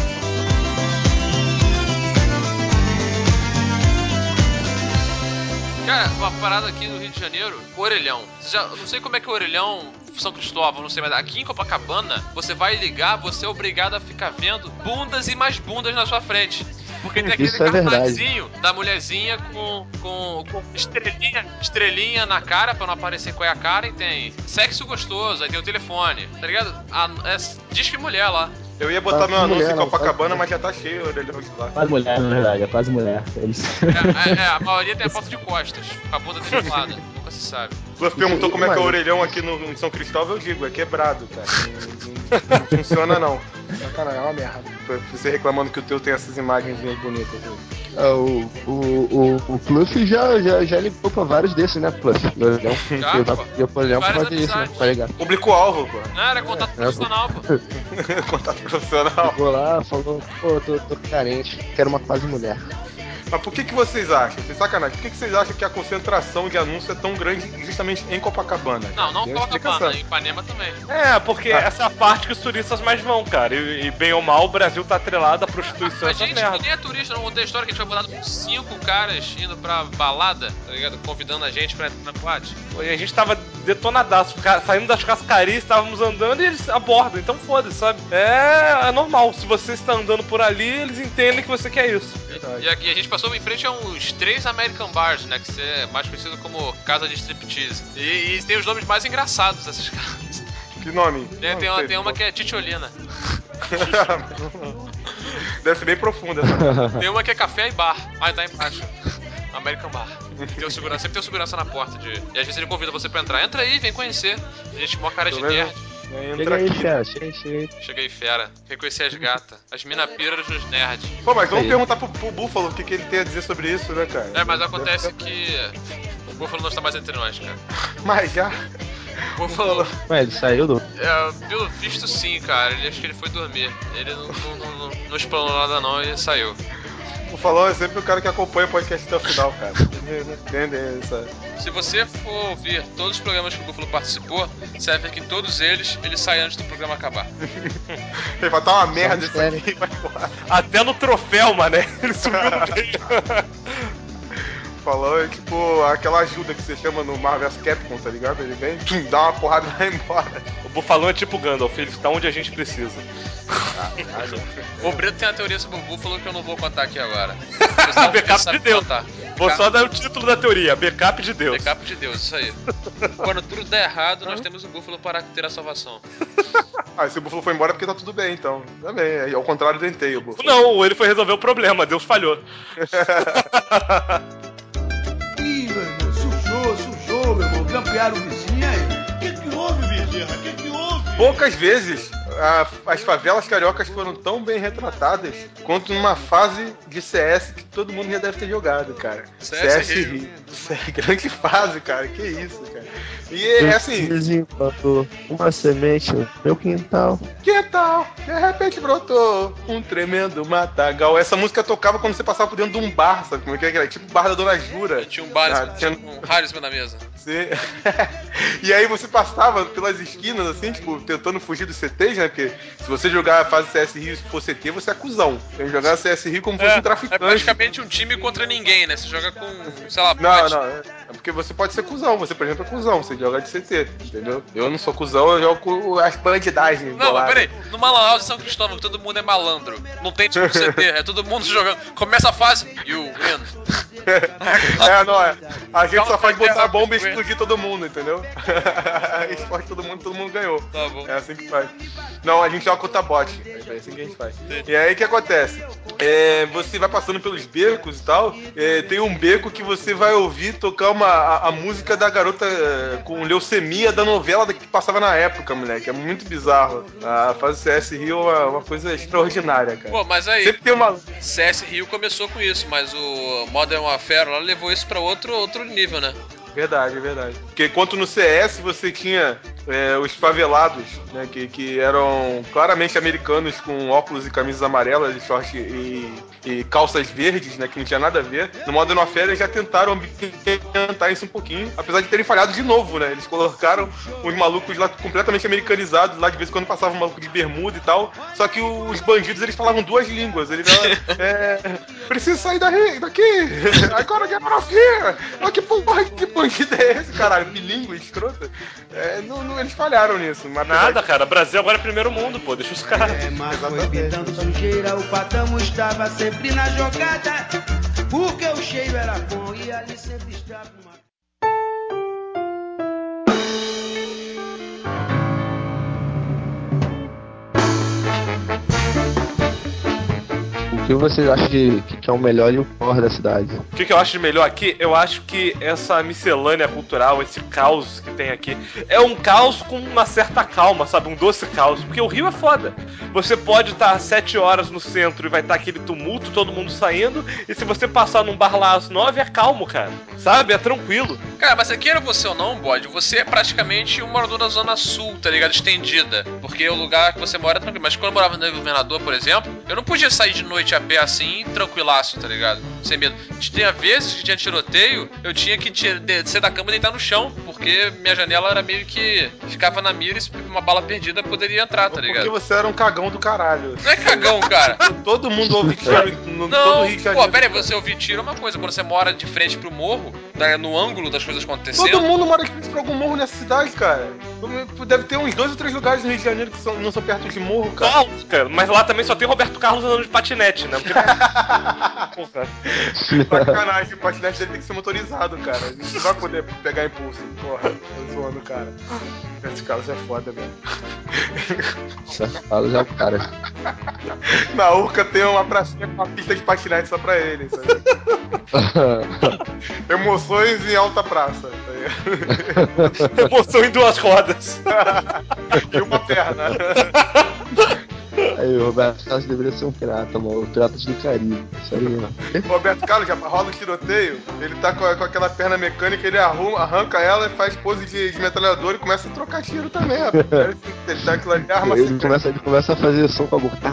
Cara, uma parada aqui no Rio de Janeiro, Orelhão. Não sei como é que é o Orelhão, São Cristóvão, não sei, mas aqui em Copacabana, você vai ligar, você é obrigado a ficar vendo bundas e mais bundas na sua frente. Porque tem aquele Isso é verdade. cartazinho da mulherzinha com estrelinha na cara pra não aparecer qual é a cara, e tem sexo gostoso, aí tem o telefone, tá ligado? Disque mulher lá. Eu ia botar Quase meu anúncio mulher, em não, Copacabana, mas já tá cheio o orelhão de lá. Quase mulher, na verdade, é quase mulher. Eles... A maioria tem a foto de costas, com a bunda defilada, nunca se sabe. Fluff perguntou como é que é o Mas- orelhão aqui em São Cristóvão, eu digo, é quebrado, cara. Não funciona não. Sacanagem, é uma merda. Você reclamando que o teu tem essas imagens bonitas aí. O Pluff já ligou pra vários desses, né, Pluff? Já, pô. Eu podemos Várias fazer isso, né? amizades. Tá ligado? Público-alvo, pô. Não, era contato profissional, pô. Contato profissional. Chegou lá, falou, pô, tô carente, quero uma quase mulher. Mas por que vocês acham, sem sacanagem, por que vocês acham que a concentração de anúncio é tão grande justamente em Copacabana? Não Tem uma Copacabana, explicação. em Ipanema também. É, porque essa é a parte que os turistas mais vão, cara. E bem ou mal, o Brasil tá atrelado à prostituição A e essas gente merdas. nem é turista, não contei a história que a gente foi abordado por 5 caras indo pra balada, tá ligado? Convidando a gente pra entrar na boate. E a gente tava detonadaço, saindo das cascarias, estávamos andando e eles abordam, então foda-se, sabe? É normal, se você está andando por ali, eles entendem que você quer isso. E aqui a gente passou em frente a uns 3 American Bars, né? Que é mais conhecido como casa de striptease. E tem os nomes mais engraçados dessas casas. Que nome? Tem uma que é Titiolina. Deve ser bem profunda essa. Tem uma que é café e bar. Ah, tá embaixo. American Bar. Tem o segurança, sempre tem o segurança na porta. E às vezes ele convida você pra entrar. Entra aí, vem conhecer. A gente mó cara de nerd. Chega aí, fera. Chega. Cheguei, fera. Reconheci as gatas. As mina piras dos nerds. Pô, mas vamos Aí. perguntar pro Búfalo o que ele tem a dizer sobre isso, né, cara? É, mas acontece que o Buffalo não está mais entre nós, cara. Mas já... O Buffalo, Ué, ele saiu do... pelo visto sim, cara. Acho que ele foi dormir. Ele não explanou nada não e saiu. O Falou é sempre o cara que acompanha o podcast até o final, cara. Entende essa... Se você for ouvir todos os programas que o Buffalo participou, você vai ver que em todos eles, ele sai antes do programa acabar. Ele vai estar uma merda isso sério. aqui e vai embora. Até no troféu, mané. Ele subiu no meio. Falou é tipo aquela ajuda que você chama no Marvel vs Capcom, tá ligado? Ele vem, dá uma porrada e vai embora. O Bufalão é tipo Gandalf, ele está onde a gente precisa. O Brito tem uma teoria sobre o Buffalo que eu não vou contar aqui agora. Backup de Deus. Contar. Vou só dar o título da teoria, Backup de Deus. Backup de Deus, isso aí. Quando tudo der errado, nós temos o Buffalo para ter a salvação. Ah, se o Búfalo foi embora é porque tá tudo bem, então. Tá bem, é ao contrário do Entei, o Búfalo. Não, ele foi resolver o problema, Deus falhou. Ih, meu irmão, sujou, meu irmão. Grampearam o vizinho aí. O que houve, Bezerra? O que houve? Poucas vezes as favelas cariocas foram tão bem retratadas quanto numa fase de CS que todo mundo já deve ter jogado, cara. CS Rio. Grande fase, cara. Que isso, cara. E é assim... Vizinho plantou uma semente no meu quintal. Que tal? De repente brotou um tremendo matagal. Essa música tocava quando você passava por dentro de um bar, sabe como é que era? Tipo bar da Dona Jura. Tinha um bar, tinha um rádio em cima da mesa. Sim. E aí você passava pelas esquinas, assim, tipo, tentando fugir dos CTs, né? Porque se você jogar a fase CS Rio e for CT, você é cuzão. Tem que jogar CS Rio como se fosse um traficante. É praticamente um time contra ninguém, né? Você joga com, sei lá... Não. É porque você pode ser cuzão. Você, por exemplo, é cuzão. Você joga de CT, entendeu? Eu não sou cuzão, eu jogo com as bandidagens. Não, mas peraí. Numa Lan House de São Cristóvão, todo mundo é malandro. Não tem tipo CT, é todo mundo jogando. Começa a fase, you win. A gente só faz botar a bomba e explodir todo mundo, entendeu? Explode todo mundo ganhou. Tá bom. É assim que faz. Não, a gente joga contra bot. É assim que a gente faz. E aí o que acontece? Você vai passando pelos becos e tal. Tem um beco que você vai ouvir tocar a música da garota com leucemia da novela que passava na época, moleque. É muito bizarro. A fase CS Rio é uma coisa extraordinária, cara. Pô, mas aí, sempre tem uma... CS Rio começou com isso, mas o Modern Warfare lá levou isso pra outro nível, né? Verdade. Porque enquanto no CS você tinha os favelados, né, que eram claramente americanos com óculos e camisas amarelas, e short e calças verdes, né, que não tinha nada a ver. No Modern Warfare eles já tentaram ambientar isso um pouquinho, apesar de terem falhado de novo, né? Eles colocaram uns malucos lá completamente americanizados, lá de vez em quando passava um maluco de bermuda e tal, só que os bandidos eles falavam duas línguas. Eles preciso sair daqui, agora get out of here. Que porra, que bandido é esse, caralho? Bilíngue, escroto. Eles falharam nisso. Mas Nada, cara. Brasil agora é primeiro mundo, pô. Deixa os caras. Mas foi pintando sujeira, o patrão estava sempre na jogada. Porque o cheiro era bom e ali sempre estava uma... O que vocês acham que é o melhor e o pior da cidade? O que eu acho de melhor aqui? Eu acho que essa miscelânea cultural, esse caos que tem aqui, é um caos com uma certa calma, sabe? Um doce caos. Porque o Rio é foda. Você pode estar 7 horas no centro e vai estar aquele tumulto, todo mundo saindo. E se você passar num bar lá às 9, é calmo, cara. Sabe? É tranquilo. Cara, mas queira você ou não, Bode, você é praticamente um morador da Zona Sul, tá ligado? Estendida. Porque o lugar que você mora é tranquilo. Mas quando eu morava no Governador, por exemplo, eu não podia sair de noite a pé assim, tranquilaço, tá ligado? Sem medo. Tinha vezes que tinha tiroteio, eu tinha que descer da cama e deitar no chão, porque minha janela era meio que ficava na mira e se uma bala perdida poderia entrar, tá ligado? Porque você era um cagão do caralho. Não é cagão, cara. Todo mundo ouve tiro no Não, todo o Rio de Janeiro. pô, pera aí, você ouvir tiro é uma coisa, quando você mora de frente pro morro, no ângulo das coisas acontecendo... Todo mundo mora de frente pra algum morro nessa cidade, cara. Deve ter uns 2 ou 3 lugares no Rio de Janeiro que não são perto de morro, cara. Carlos, cara. Mas lá também só tem Roberto Carlos andando de patinete, né? Porque... Porra. Sacanagem, o patinete dele tem que ser motorizado, cara. A gente não vai poder pegar impulso. Porra, tô zoando, cara. Esse Carlos é foda, velho. Carlos é o cara. Na Urca tem uma pracinha com uma pista de patinete só pra ele, sabe? Emoções em alta praça. Tá ligado? Emoção em 2 rodas. rodas. E uma perna. Aí o Roberto Carlos deveria ser um pirata, mano. Piratas do Caribe. Isso aí, mano. Roberto Carlos já rola o tiroteio, ele tá com aquela perna mecânica, ele arranca ela e faz pose de metralhador e começa a trocar tiro também, rapaz. Ele tá aquilo ali, arma Ele começa a fazer som com a boca.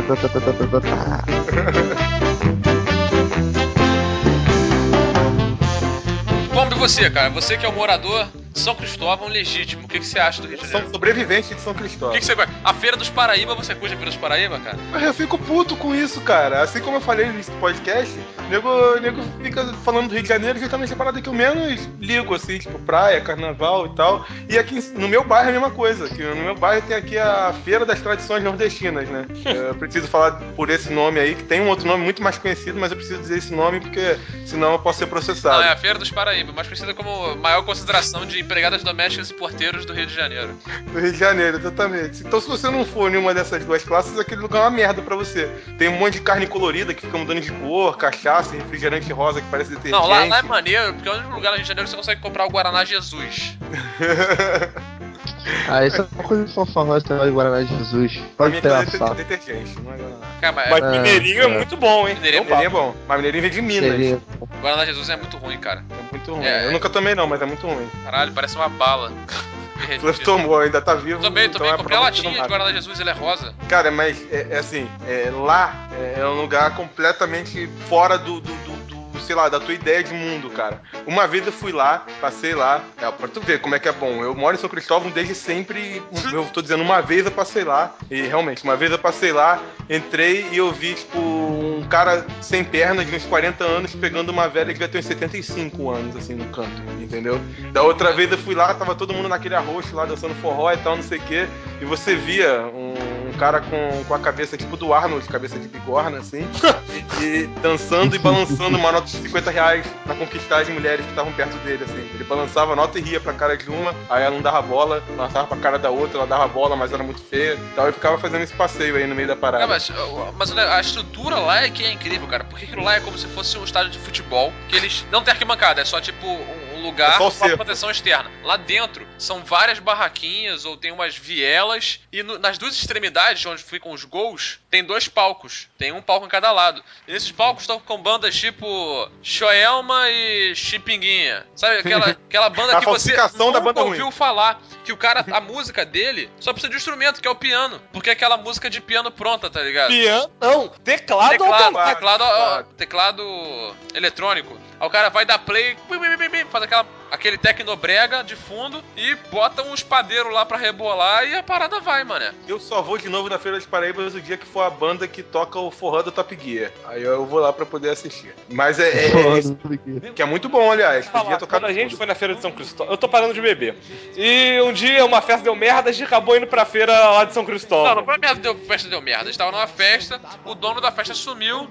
Bom, e você, cara? Você que é um morador de São Cristóvão legítimo, o que você acha do Rio de Janeiro? São sobreviventes de São O Cristóvão. que você gosta? A Feira dos Paraíba, você curte a Feira dos Paraíba, cara? Eu fico puto com isso, cara. Assim como eu falei no início do podcast, o nego fica falando do Rio de Janeiro justamente a parada que eu menos ligo, assim, tipo praia, carnaval e tal. E aqui no meu bairro é a mesma coisa. Que no meu bairro tem aqui a Feira das Tradições Nordestinas, né? Eu preciso falar por esse nome aí, que tem um outro nome muito mais conhecido, mas eu preciso dizer esse nome porque senão eu posso ser processado. Não, é a Feira dos Paraíba, mais conhecida como maior consideração de empregadas domésticas e porteiros do Rio de Janeiro. Do Rio de Janeiro, exatamente. Então, se você não for nenhuma dessas duas classes, aquele lugar é uma merda pra você. Tem um monte de carne colorida que fica mudando de cor, cachaça, refrigerante rosa que parece detergente. Não, lá é maneiro, porque é o único lugar no Rio de Janeiro que você consegue comprar o Guaraná Jesus. Ah, isso é uma coisa de fanfarrão, esse negócio de Guaraná de Jesus. Pra Pode mim ter é assado. detergente, não é Guaraná. Cara, Mas Mineirinho é muito bom, hein? Mineirinho Mineirinho é bom. Mas Mineirinho vem de Minas. Mineirinho. O Guaraná Jesus é muito ruim, cara. É muito ruim. É. Eu nunca tomei não, mas é muito ruim. Caralho, parece uma bala. Você tomou, ainda tá vivo. Tomei, então é comprei a prova que latinha não de mata. Guaraná Jesus, ele é rosa. Cara, mas assim, lá é um lugar completamente fora do, sei lá, da tua ideia de mundo, cara. Uma vez eu fui lá, passei lá, pra tu ver como é que é bom. Eu moro em São Cristóvão desde sempre, eu tô dizendo, uma vez eu passei lá, e realmente, uma vez eu passei lá, entrei e eu vi, tipo, um cara sem perna de uns 40 anos pegando uma velha que devia ter uns 75 anos, assim, no canto, entendeu? Da outra vez eu fui lá, tava todo mundo naquele arroxo lá, dançando forró e tal, não sei o quê, e você via um cara com a cabeça tipo do Arnold, cabeça de bigorna, assim, e dançando e balançando uma nota de 50 reais pra conquistar as mulheres que estavam perto dele, assim. Ele balançava a nota e ria pra cara de uma, aí ela não dava bola, balançava pra cara da outra, ela dava bola, mas era muito feia. Então eu ficava fazendo esse passeio aí no meio da parada. Mas a estrutura lá é que é incrível, cara. Porque aquilo lá é como se fosse um estádio de futebol, que eles não tem arquibancada, é só tipo um lugar É só o com uma cerco. proteção externa. Lá dentro são várias barraquinhas ou tem umas vielas e nas duas extremidades, onde ficam os gols, tem dois palcos. Tem um palco em cada lado. E nesses palcos estão com bandas tipo Joelma e Chipinguinha. Sabe, aquela banda A que você falsificação da banda ouviu ruim. falar. Que o cara, a música dele só precisa de um instrumento, que é o piano. Porque é aquela música de piano pronta, tá ligado? Piano? Não, teclado automático. Teclado eletrônico. Aí o cara vai dar play, faz aquele tecnobrega de fundo e bota um espadeiros lá pra rebolar e a parada vai, mané. Eu só vou de novo na Feira dos Paraíbas o dia que for a banda que toca o forró do Top Gear. Aí eu vou lá pra poder assistir. Mas que é muito bom, aliás. Podia tocar Quando a no gente fundo. foi na Feira de São Cristóvão, eu tô parando de beber. E um dia uma festa deu merda, a gente acabou indo pra feira lá de São Cristóvão. Não foi a festa deu merda. A gente tava numa festa, o dono da festa sumiu,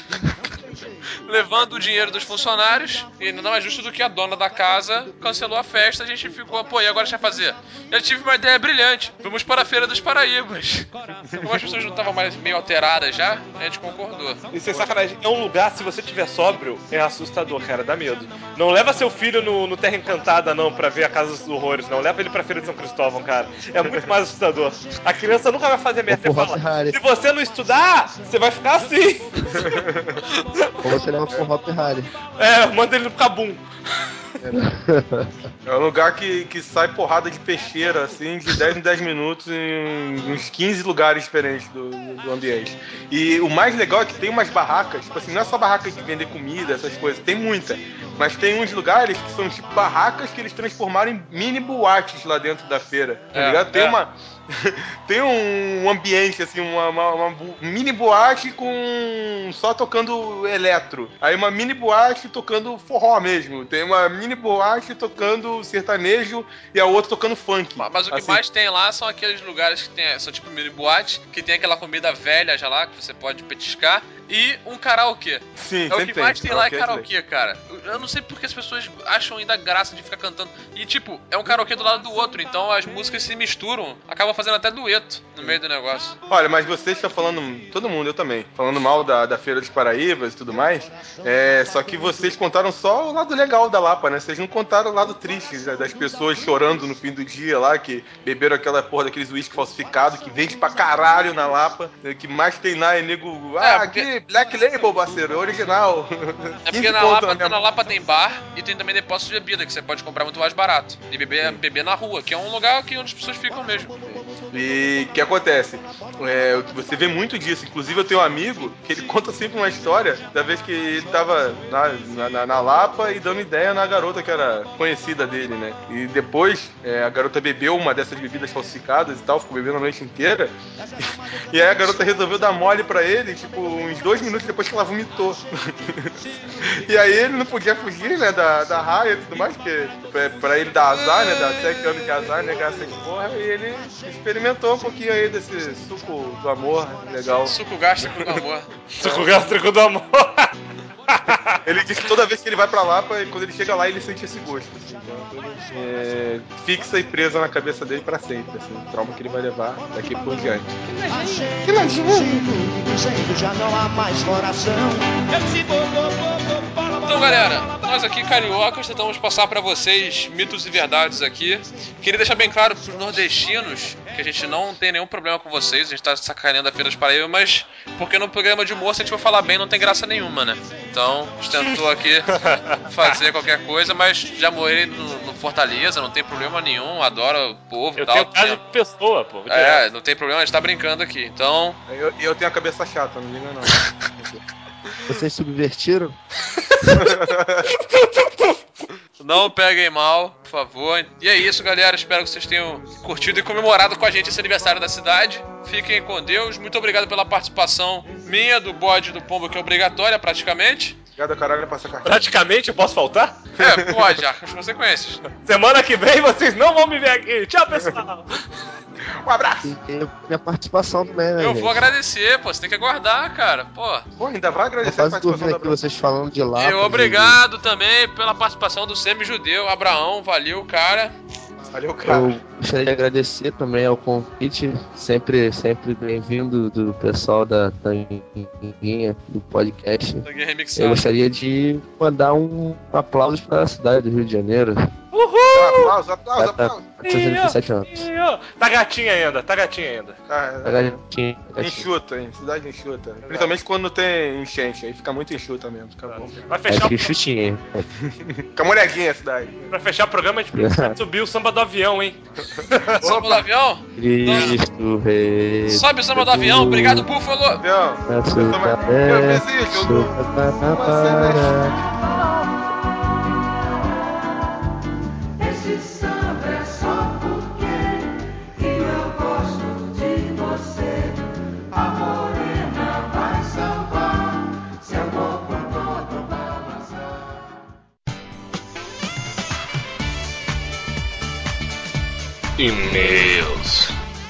levando o dinheiro dos funcionários, e não é justo do que a dona da casa cancelou a festa, a gente ficou, pô, e agora a gente vai fazer? Eu tive uma ideia brilhante, vamos para a Feira dos Paraíbas. Como as pessoas não estavam mais meio alteradas já, a gente concordou. E sem sacanagem, é um lugar, se você tiver sóbrio, é assustador, cara, dá medo. Não leva seu filho no Terra Encantada, não, pra ver a Casa dos Horrores, não. Leva ele pra Feira de São Cristóvão, cara. É muito mais assustador. A criança nunca vai fazer merda. Você fala, se você não estudar, você vai ficar assim. Ou você leva pro Hop Harry. Manda ele no Cabum. É um lugar que sai porrada de peixeira, assim, de 10 em 10 minutos em uns 15 lugares diferentes do ambiente. E o mais legal é que tem umas barracas, tipo assim, não é só barracas de vender comida, essas coisas, tem muita. Mas tem uns lugares que são tipo barracas que eles transformaram em mini boates lá dentro da feira, tá ligado? Tem um ambiente, assim, uma mini boate com só tocando eletro. Aí uma mini boate tocando forró mesmo. Tem uma mini boate tocando sertanejo e a outra tocando funk. Mas o que assim, mais tem lá são aqueles lugares que tem, são tipo mini boate, que tem aquela comida velha já lá, que você pode petiscar, e um karaokê. Sim, o que mais tem lá é karaokê, cara. Eu não sei porque as pessoas acham ainda graça de ficar cantando. E tipo, é um karaokê do lado do outro, então as músicas se misturam, acaba fazendo até dueto no meio do negócio. Olha, mas vocês estão falando, todo mundo, eu também, falando mal da Feira dos Paraíbas e tudo mais, só que vocês contaram só o lado legal da Lapa, né? Vocês não contaram o lado triste, né? Das pessoas chorando no fim do dia lá, que beberam aquela porra daqueles uísque falsificado, que vende pra caralho na Lapa, que mais tem lá é nego, porque... aqui, Black Label, parceiro, original. É porque na Lapa tem bar e tem também depósito de bebida, que você pode comprar muito mais barato. E beber na rua, que é um lugar onde as pessoas ficam mesmo. E o que acontece? Você vê muito disso. Inclusive, eu tenho um amigo que ele conta sempre uma história da vez que ele tava na Lapa e dando ideia na garota que era conhecida dele, né? E depois a garota bebeu uma dessas bebidas falsificadas e tal, ficou bebendo a noite inteira. E aí a garota resolveu dar mole pra ele, tipo, uns 2 minutos depois que ela vomitou. E aí ele não podia fugir, né, da raia e tudo mais, porque pra ele dar azar, né, dar 7 anos de azar, negar essa porra, e ele experimentou um pouquinho aí desse suco do amor, legal. Suco gástrico do amor. Suco gástrico do amor. Ele diz que toda vez que ele vai pra Lapa, quando ele chega lá, ele sente esse gosto. Assim, fixa e presa na cabeça dele pra sempre. Assim, um trauma que ele vai levar daqui por diante. Já não há mais coração. Então, galera, nós aqui cariocas tentamos passar pra vocês mitos e verdades aqui. Queria deixar bem claro pros nordestinos que a gente não tem nenhum problema com vocês, a gente tá sacaneando a Feira dos Paraíba, mas porque no programa de humor, se a gente for falar bem, não tem graça nenhuma, né? Então, a gente tentou aqui fazer qualquer coisa, mas já morei no Fortaleza, não tem problema nenhum, adoro o povo e tal. Eu tenho casa de pessoa, pô. Não tem problema, a gente tá brincando aqui, então... Eu tenho a cabeça chata, não liga não. Vocês subvertiram? Não peguem mal, por favor. E é isso, galera. Espero que vocês tenham curtido e comemorado com a gente esse aniversário da cidade. Fiquem com Deus. Muito obrigado pela participação minha, do bode e do pombo, que é obrigatória praticamente. Obrigado, caralho, passa cartinha. Praticamente, eu posso faltar? Pode, já, com as consequências. Semana que vem vocês não vão me ver aqui. Tchau, pessoal. Um abraço. E minha participação também, né, Eu gente? vou agradecer, pô. Você tem que aguardar, cara. Pô, ainda vai agradecer a participação aqui vocês falando de lá. Obrigado também pela participação do semi-judeu, Abraão. Valeu, cara. Valeu, cara. Eu gostaria de agradecer também ao convite, sempre bem-vindo do pessoal da Tanguinha, do podcast. Eu gostaria de mandar um aplauso para a cidade do Rio de Janeiro. Uhul! Aplauso. 67 anos. Tá gatinha ainda. Tá gatinha. Enxuta, hein? Cidade enxuta. Principalmente quando tem enchente, aí fica muito enxuta mesmo. Fica bom. Vai fechar enxutinha. Fica molhadinha a cidade. Pra fechar o programa, a gente precisa subir o samba do avião, hein? Samba do avião? Cristo Rei. Sobe o samba do avião. Obrigado, Búfalo. Avião. Eu preciso. Esse samba é só porque eu gosto de você. A morena vai sambar, seu corpo todo balançar. E-mails.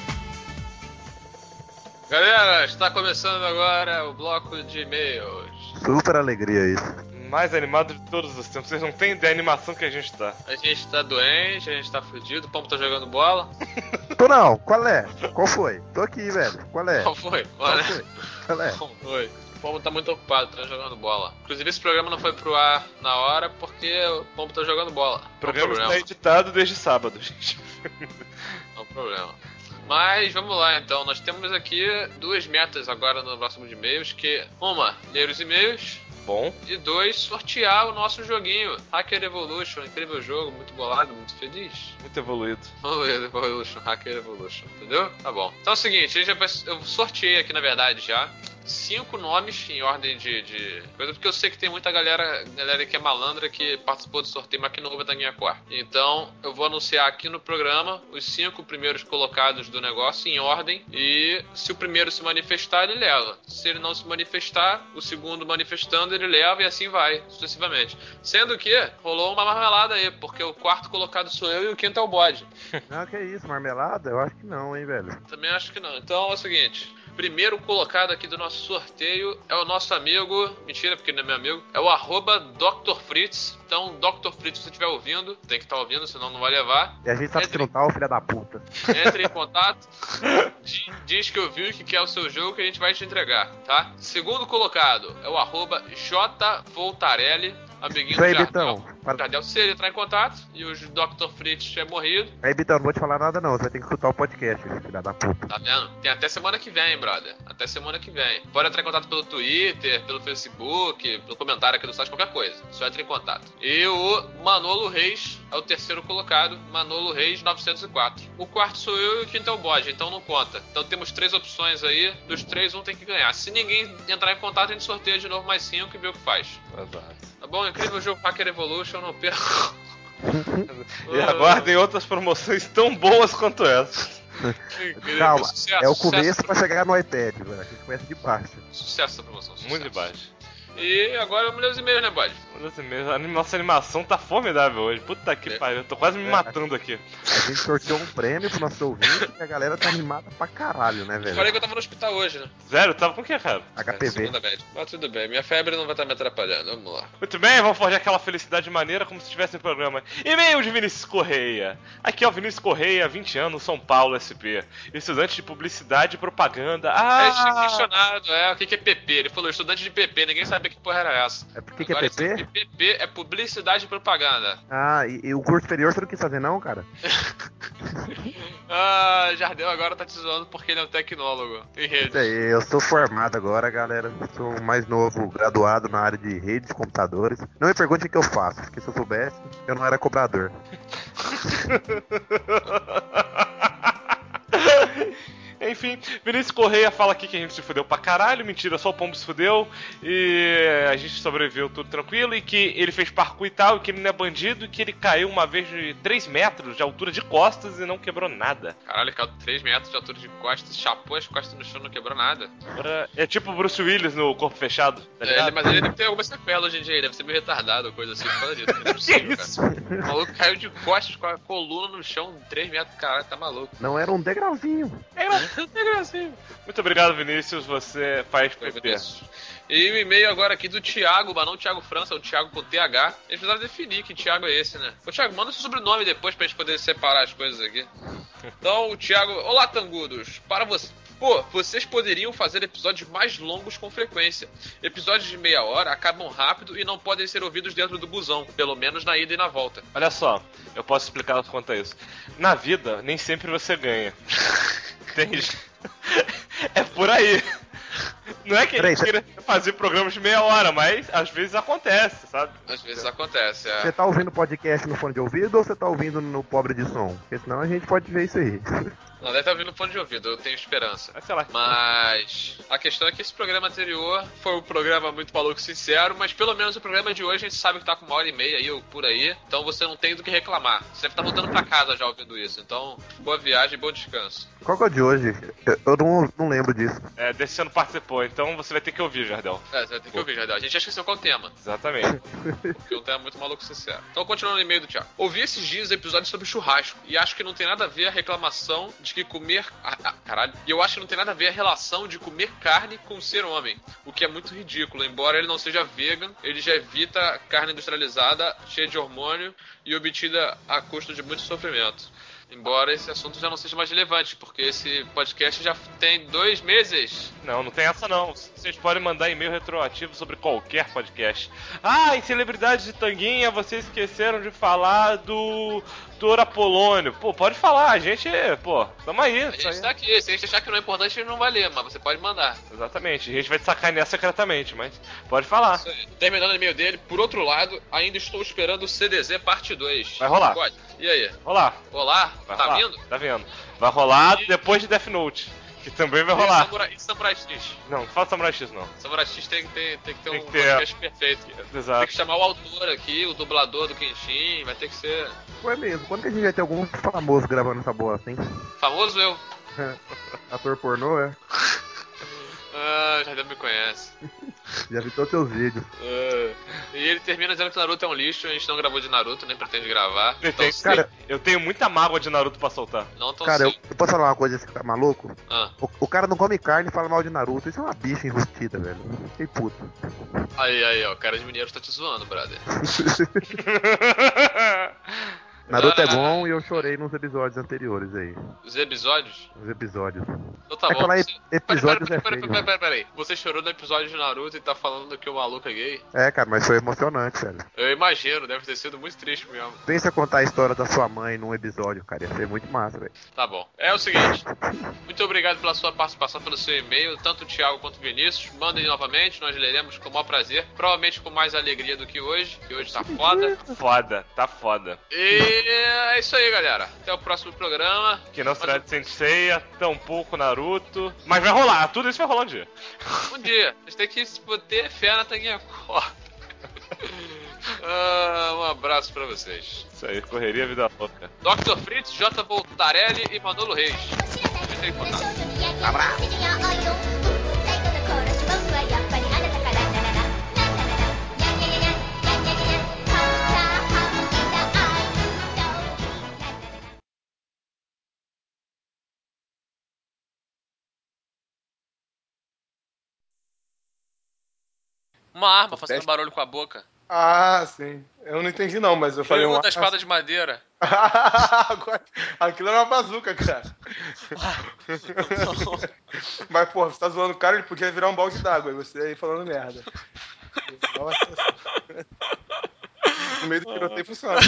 Galera, está começando agora o bloco de e-mails. Super alegria isso. Mais animado de todos os tempos. Vocês não têm ideia da animação que a gente tá. A gente tá doente, a gente tá fudido, o Pombo tá jogando bola. Tô não, qual é? Qual foi? Tô aqui, velho. Qual é? Qual foi? Qual é? Qual foi? O Pombo tá muito ocupado, tá jogando bola. Inclusive esse programa não foi pro ar na hora porque o Pombo tá jogando bola. O programa está editado desde sábado, gente. Não é problema. Mas vamos lá então, nós temos aqui 2 metas agora no próximo de e-mails, que uma, ler os e-mails. Bom. E 2, sortear o nosso joguinho, Hacker Evolution, incrível jogo, muito bolado, muito feliz. Muito evoluído. Evolution, Hacker Evolution, entendeu? Tá bom. Então é o seguinte, eu sorteei aqui na verdade já 5 nomes em ordem de coisa, porque eu sei que tem muita galera que é malandra que participou do sorteio, mas que não ouve da minha cor. Então eu vou anunciar aqui no programa os 5 primeiros colocados do negócio em ordem, e se o primeiro se manifestar, ele leva. Se ele não se manifestar, o segundo manifestando, ele leva, e assim vai, sucessivamente. Sendo que rolou uma marmelada aí, porque o 4º colocado sou eu e o 5º é o bode. Não, que isso, marmelada? Eu acho que não, hein, velho. Também acho que não. Então é o seguinte, primeiro colocado aqui do nosso sorteio é o nosso amigo, mentira, porque não é meu amigo, é o @Dr. Fritz. Então, Dr. Fritz, se você estiver ouvindo, tem que estar ouvindo, senão não vai levar. E a gente sabe que não tá, ô filha da puta. Entre em contato, diz que ouviu e que quer o seu jogo que a gente vai te entregar, tá? Segundo colocado é o @JVoltarelli, amiguinho Isso aí, do Bitão. Jardel. Jardel, se ele entrar em contato e o Dr. Fritz tiver morrido. Aí, Bitão, não vou te falar nada não, você vai ter que escutar o podcast, filha da puta. Tá vendo? Tem até semana que vem, brother. Até semana que vem. Pode entrar em contato pelo Twitter, pelo Facebook, pelo comentário aqui do site, qualquer coisa. Só entra em contato. E o Manolo Reis é o terceiro colocado. Manolo Reis 904. O quarto sou eu e o quinto é o bode, então não conta. Então temos 3 opções aí. Dos 3, um tem que ganhar. Se ninguém entrar em contato, a gente sorteia de novo mais 5 e vê o que faz. Tá bom? Incrível jogo Hacker Evolution, não perco. E aguardem outras promoções tão boas quanto essa. Incrível. Calma, Sucesso, é o sucesso. começo pra chegar no iPad, velho. A gente começa de baixo. Sucesso essa promoção. Sucesso. Muito de baixo. E agora vamos ler os e-mails, né, bode? Nossa animação tá formidável hoje. Puta que pariu, eu tô quase me matando aqui. A gente sorteou um prêmio pro nosso ouvinte e a galera tá animada pra caralho, né, velho? Falei que eu tava no hospital hoje, né? Sério? Tava com o que, cara? HPV. Segunda média. Mas tudo bem, minha febre não vai estar me atrapalhando. Vamos lá. Muito bem, vamos forjar aquela felicidade maneira como se estivesse no programa. E-mail de Vinícius Correia. Aqui é o Vinícius Correia, 20 anos, São Paulo, SP. Estudante de publicidade e propaganda. É, questionado, o que é PP? Ele falou estudante de PP, ninguém sabia que porra era essa. É porque que é Agora, PP? PP é publicidade e propaganda. Ah, e o curso superior você não quis fazer não, cara? Jardel agora tá te zoando porque ele é um tecnólogo em rede. Isso aí, eu sou formado agora, galera. Sou o mais novo graduado na área de redes de computadores. Não me pergunte o que eu faço, porque se eu soubesse, eu não era cobrador. Enfim, Vinícius Correia fala aqui que a gente se fudeu pra caralho, mentira, só o pombo se fudeu, e a gente sobreviveu tudo tranquilo, e que ele fez parkour e tal, e que ele não é bandido, e que ele caiu uma vez de 3 metros de altura de costas e não quebrou nada. Caralho, ele caiu 3 metros de altura de costas, chapou as costas no chão e não quebrou nada. É tipo o Bruce Willis no Corpo Fechado, tá ligado? Mas ele deve ter alguma sequela hoje em dia, ele deve ser meio retardado ou coisa assim por causa disso. Não é possível, isso? Cara. O maluco caiu de costas com a coluna no chão, 3 metros, caralho, tá maluco. Não era um degrauzinho. Muito obrigado, Vinícius, você faz PP. E o e-mail agora aqui do Thiago, mas não o Thiago França, é o Thiago com TH. Eles precisaram definir que Thiago é esse, né? Ô Thiago, manda seu sobrenome depois pra gente poder separar as coisas aqui. Então, o Thiago... Olá, Tangudos! Para você... Pô, vocês poderiam fazer episódios mais longos com frequência. Episódios de meia hora acabam rápido e não podem ser ouvidos dentro do busão, pelo menos na ida e na volta. Olha só, eu posso explicar quanto a isso. Na vida, nem sempre você ganha. Entende? É por aí. Não é que a gente queira fazer programas de meia hora, mas às vezes acontece, sabe? Às vezes acontece, Você tá ouvindo podcast no fone de ouvido ou você tá ouvindo no pobre de som? Porque senão a gente pode ver isso aí. Não, deve estar ouvindo fone de ouvido, eu tenho esperança. Sei lá. Mas a questão é que esse programa anterior foi um programa muito maluco e sincero, mas pelo menos o programa de hoje a gente sabe que tá com 1h30 aí ou por aí, então você não tem do que reclamar. Você deve estar voltando pra casa já ouvindo isso, então boa viagem e bom descanso. Qual que é o de hoje? Eu não lembro disso. Desse ano participou, então você vai ter que ouvir, Jardel. Você vai ter que ouvir, Jardel. A gente já esqueceu qual é o tema. Exatamente. Porque é um tema muito maluco e sincero. Então, continuando no e-mail do Thiago. Ouvi esses dias episódios sobre churrasco e acho que não tem nada a ver a reclamação de que comer... caralho. E eu acho que não tem nada a ver a relação de comer carne com ser homem. O que é muito ridículo. Embora ele não seja vegan, ele já evita carne industrializada, cheia de hormônio e obtida a custo de muito sofrimento. Embora esse assunto já não seja mais relevante, porque esse podcast já tem 2 meses. Não tem essa não. Vocês podem mandar e-mail retroativo sobre qualquer podcast. Em Celebridades de Tanguinha, vocês esqueceram de falar do Dr. Apolônio. Pô, pode falar, a gente, tamo aí. A gente tá aqui, se a gente achar que não é importante, a gente não vai ler, mas você pode mandar. Exatamente, a gente vai te sacanear secretamente, mas pode falar. Isso aí. Terminando o e-mail dele, por outro lado, ainda estou esperando o CDZ parte 2. Vai rolar. Pode. E aí? Rolar. Vai rolar? Vindo? Tá vindo. Vai rolar depois de Death Note, que também vai rolar. E Samurai X? Não fala Samurai X não. Samurai X tem que ter um podcast perfeito. Exato. Tem que chamar o autor aqui, o dublador do Kenshin, vai ter que ser... Foi mesmo, quando que a gente vai ter algum famoso gravando essa bosta, hein? Famoso eu. Ator pornô, é? Já me conhece. Já vi todos os seus vídeos. E ele termina dizendo que Naruto é um lixo, a gente não gravou de Naruto, nem pretende gravar. Então, Cara, eu tenho muita mágoa de Naruto pra soltar. não tão Cara, cedo. eu posso falar uma coisa, esse cara maluco? Ah, O cara não come carne e fala mal de Naruto. Isso é uma bicha enrustida, velho. Fiquei puto. aí, ó, o cara de mineiro tá te zoando, brother. Naruto é bom e eu chorei nos episódios anteriores aí. Os episódios? Os episódios. Então tá É bom. falar Você... episódios é feio. Peraí. Você chorou no episódio de Naruto e tá falando que o maluco é gay? É, cara, mas foi emocionante, velho. Eu imagino, deve ter sido muito triste mesmo. Pensa contar a história da sua mãe num episódio, cara. Ia ser muito massa, velho. Tá bom. É o seguinte. Muito obrigado pela sua participação, pelo seu e-mail, tanto o Thiago quanto o Vinícius. Mandem novamente, nós leremos com o maior prazer. Provavelmente com mais alegria do que hoje tá foda. Tá foda. E é isso aí, galera. Até o próximo programa. Que não será de Senseiya, tampouco Naruto. Mas vai rolar, tudo isso vai rolar um dia. Um dia. A gente tem que ter fé na Tanguinha Corda. Um abraço pra vocês. Isso aí, correria, vida louca. Dr. Fritz, J. Voltarelli e Manolo Reis. Entrei em contato. Uma arma fazendo barulho com a boca. Ah, sim. Eu não entendi não, mas eu falei Pergunta uma... da espada de madeira. Agora, aquilo era uma bazuca, cara. Mas, pô, você tá zoando o cara, ele podia virar um balde d'água. E você aí falando merda. No meio do tiroteio funciona.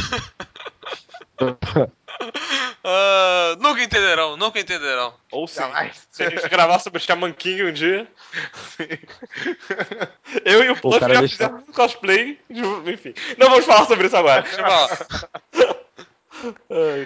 Nunca entenderão. Ou sim. Jamais. Se a gente gravar sobre o Shaman King um dia. Eu e o Puff já fizemos um cosplay. Enfim, não vamos falar sobre isso agora. Deixa eu falar.